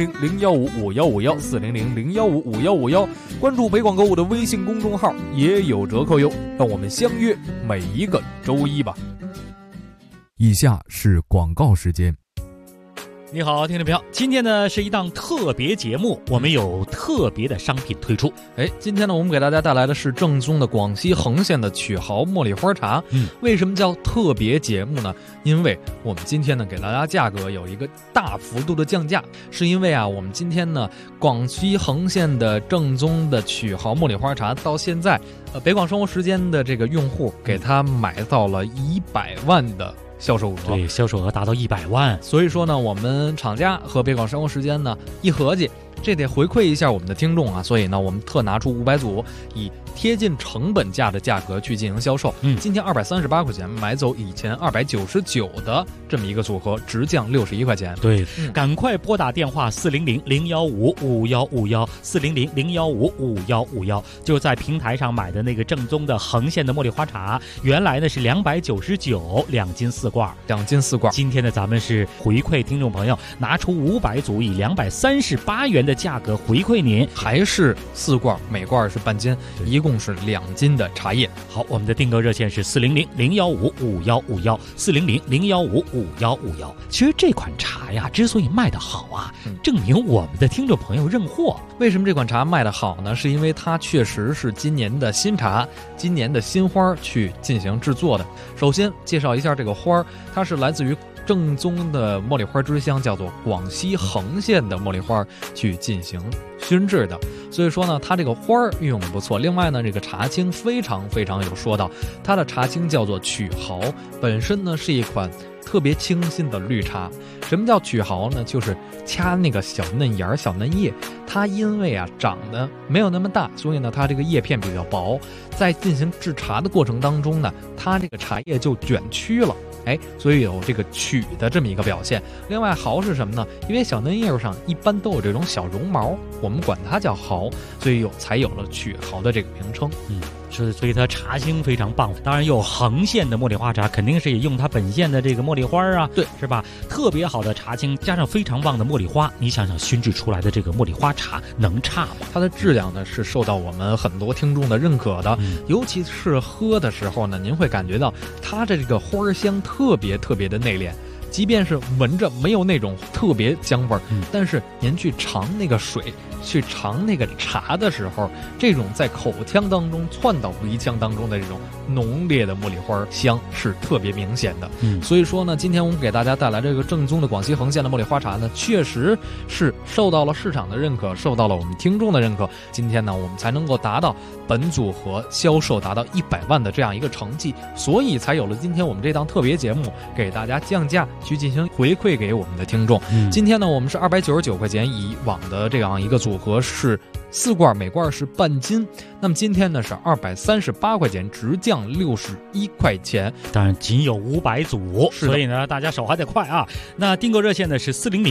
400-015-5151，400-015-5151，关注北广购物的微信公众号也有折扣哟。让我们相约每一个周一吧。以下是广告时间。 你好，听众朋友，今天呢是一档特别节目，我们有特别的商品推出。 今天呢我们给大家带来的是正宗的广西恒县的曲豪茉莉花茶。为什么叫特别节目呢？因为我们今天呢给大家价格有一个大幅度的降价，是因为我们今天呢广西恒县的正宗的曲豪茉莉花茶到现在北广生活时间的这个用户给他买到了100万的销售额， 对，销售额达到100万。 所以说呢，我们厂家和北广生活时间呢一合计，这得回馈一下我们的听众啊，所以呢，我们特拿出500组，以贴近成本价的价格去进行销售。今天238块钱买走以前299的这么一个组合，直降61块钱。 对，赶快拨打电话400-015-5151，400-015-5151，就在平台上买的那个正宗的恒县的茉莉花茶，原来呢是299，2斤4罐，2斤4罐。今天呢，咱们是回馈听众朋友，拿出500组，以238元的价格回馈您， 还是4罐，每罐是半斤，一共是2斤的茶叶。 好，我们的订购热线是400-015-5151，400-015-5151。其实这款茶呀，之所以卖得好啊，证明我们的听众朋友认货。 为什么这款茶卖得好呢？是因为它确实是今年的新茶，今年的新花去进行制作的。首先介绍一下这个花，它是来自于正宗的茉莉花之乡，叫做广西恒县的茉莉花去进行熏制的，所以说呢，它这个花运用的不错。另外呢，这个茶青非常非常有说道，它的茶青叫做曲豪，本身呢是一款特别清新的绿茶。什么叫曲豪呢？就是掐那个小嫩芽、小嫩叶，它因为长得没有那么大，所以呢它这个叶片比较薄，在进行制茶的过程当中呢，它这个茶叶就卷曲了。所以有这个曲的这么一个表现。另外豪是什么呢？因为小嫩叶上一般都有这种小绒毛，我们管它叫豪，所以才有了曲豪的这个名称。 所以它茶青非常棒。当然有恒县的茉莉花茶，肯定是也用它本县的这个茉莉花啊， 对， 是吧？特别好的茶青加上非常棒的茉莉花，你想想熏制出来的这个茉莉花茶能差吗？ 它的质量呢是受到我们很多听众的认可的，尤其是喝的时候呢，您会感觉到它的这个花香特别特别的内敛。 即便是闻着没有那种特别香味儿，但是您去尝那个水，去尝那个茶的时候，这种在口腔当中窜到鼻腔当中的这种浓烈的茉莉花香是特别明显的。所以说呢，今天我们给大家带来这个正宗的广西恒县的茉莉花茶呢，确实是受到了市场的认可，受到了我们听众的认可。今天呢，我们才能够达到本组合销售达到100万的这样一个成绩，所以才有了今天我们这档特别节目，给大家降价去进行回馈给我们的听众。今天呢，我们是299块钱，以往的这样一个组合是4罐，每罐是半斤。那么今天呢是238块钱，直降61块钱。 当然仅有500组，所以呢大家手还得快啊。那订购热线呢是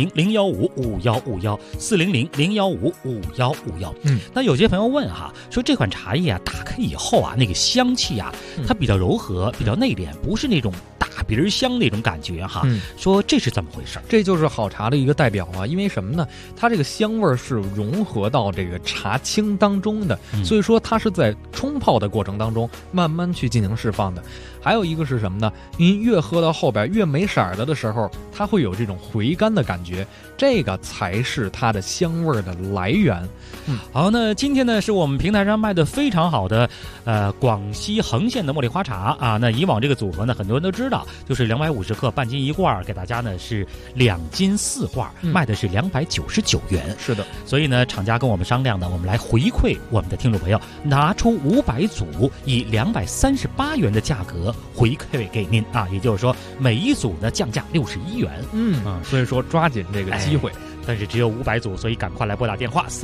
400-015-5151，400-015-5151。那有些朋友问哈，说这款茶叶啊打开以后啊，那个香气啊，它比较柔和，比较内敛，不是那种大鼻香那种感觉哈。说这是怎么回事？ 这就是好茶的一个代表啊，因为什么呢？它这个香味是融合到这个茶青当中的，所以说它是在冲泡的过程当中慢慢去进行释放的。还有一个是什么呢？您越喝到后边越没色的时候，它会有这种回甘的感觉，这个才是它的香味的来源。 好，那今天呢是我们平台上卖的非常好的广西恒县的茉莉花茶啊。那以往这个组合呢，很多人都知道，就是250克半斤1罐，给大家呢是2斤4罐，卖的是299元。 是的， 所以呢，厂家跟我们商量呢，我们来回馈我们的听众朋友，拿出500组，以238元的价格回馈给您啊。也就是说，每一组呢降价61元。 所以说抓紧这个机会。 但是只有500组，所以赶快来拨打电话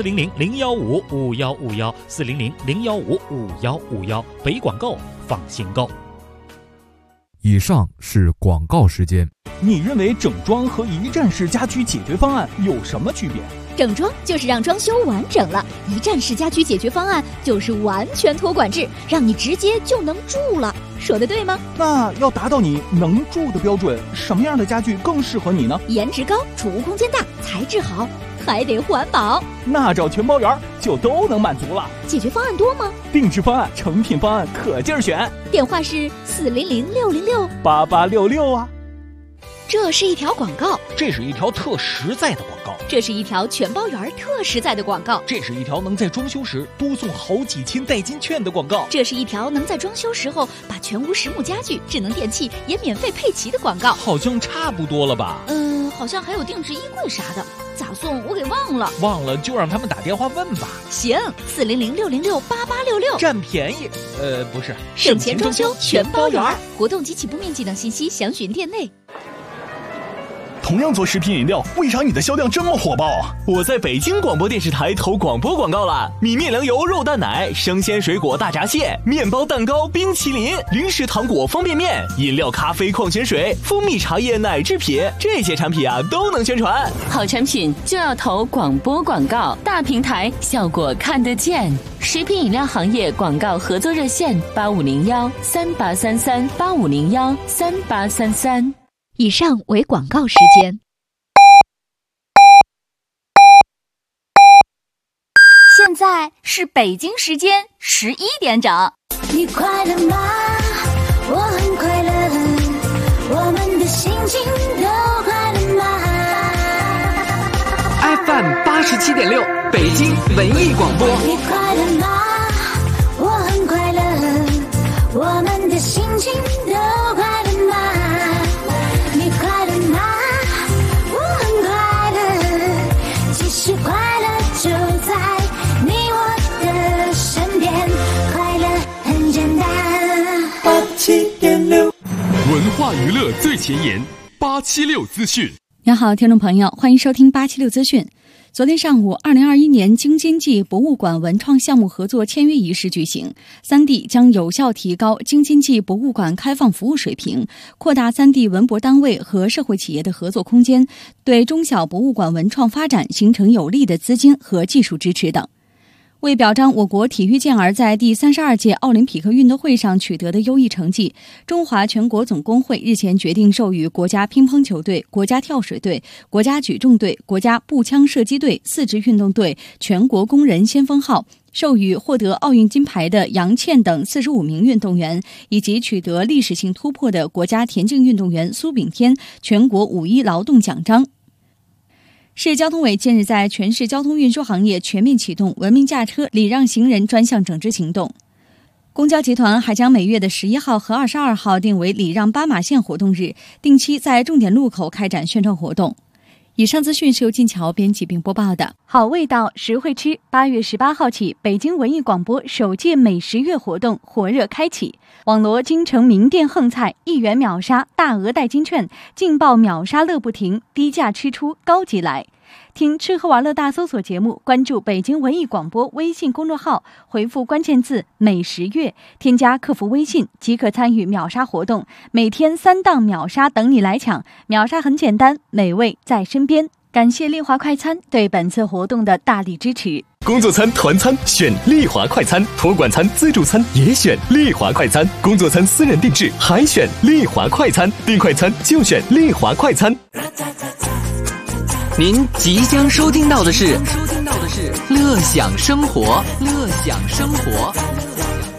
400-015-5151，400-015-5151，北广购，放心购。 以上是广告时间。 你认为整装和一站式家居解决方案有什么区别？ 整装就是让装修完整了，一站式家居解决方案就是完全托管制，让你直接就能住了。说的对吗？ 那要达到你能住的标准，什么样的家具更适合你呢？ 颜值高，储物空间大，材质好，还得环保。 那找全包园就都能满足了。 解决方案多吗？ 定制方案、成品方案可劲儿选。 电话是 400-606-8866啊。 这是一条广告， 这是一条特实在的广告， 这是一条全包园特实在的广告， 这是一条能在装修时多送好几千代金券的广告， 这是一条能在装修时候把全屋实木家具、智能电器也免费配齐的广告。 好像差不多了吧？ 好像还有定制衣柜啥的，咋送我给忘了。 忘了就让他们打电话问吧。 行，400-606-8866， 占便宜。不是， 省钱装修全包园，活动及起步面积等信息详询店内。 同样做食品饮料，为啥你的销量这么火爆啊？ 我在北京广播电视台投广播广告了，米面粮油肉蛋奶、生鲜水果大闸蟹、面包蛋糕、冰淇淋、零食糖果、方便面、饮料、咖啡、矿泉水、蜂蜜茶叶、奶制品，这些产品啊都能宣传。 好产品就要投广播广告，大平台效果看得见。食品饮料行业广告合作热线8501-3833-8501-3833。 以上为广告时间。现在是北京时间11点整。 你快乐吗？我很快乐，我们的心情都快乐吗 ？FM 87.6，北京文艺广播。 你快乐吗？我很快乐，我们的心情都快乐吗？是快乐就在你我的身边，快乐很简单。 87.6， 文化娱乐最前沿，876资讯。 您好，听众朋友，欢迎收听876资讯。昨天上午，2021年京津冀博物馆文创项目合作签约仪式举行。三地将有效提高京津冀博物馆开放服务水平，扩大三地文博单位和社会企业的合作空间，对中小博物馆文创发展形成有力的资金和技术支持等。为表彰我国体育健儿在第32届奥林匹克运动会上取得的优异成绩，中华全国总工会日前决定授予国家乒乓球队、国家跳水队、国家举重队、国家步枪射击队4支运动队全国工人先锋号、 授予获得奥运金牌的杨倩等45名运动员，以及取得历史性突破的国家田径运动员苏炳添全国5·1劳动奖章。市交通委近日在全市交通运输行业全面启动文明驾车礼让行人专项整治行动。公交集团还将每月的11号和22号定为礼让斑马线活动日，定期在重点路口开展宣传活动。以上资讯是由金桥编辑并播报的。好味道，实惠吃。8月18号起，北京文艺广播首届美食月活动火热开启，网罗京城名店横菜，1元秒杀，大额代金券，劲爆秒杀乐不停，低价吃出高级来。听吃喝玩乐大搜索节目，关注北京文艺广播微信公众号，回复关键字美食月，添加客服微信即可参与秒杀活动，每天3档秒杀等你来抢。秒杀很简单，美味在身边。感谢丽华快餐对本次活动的大力支持。 工作餐、团餐选丽华快餐，托管餐、自助餐也选丽华快餐，工作餐私人定制还选丽华快餐，订快餐就选丽华快餐。 您即将收听到的是乐享生活，乐享生活。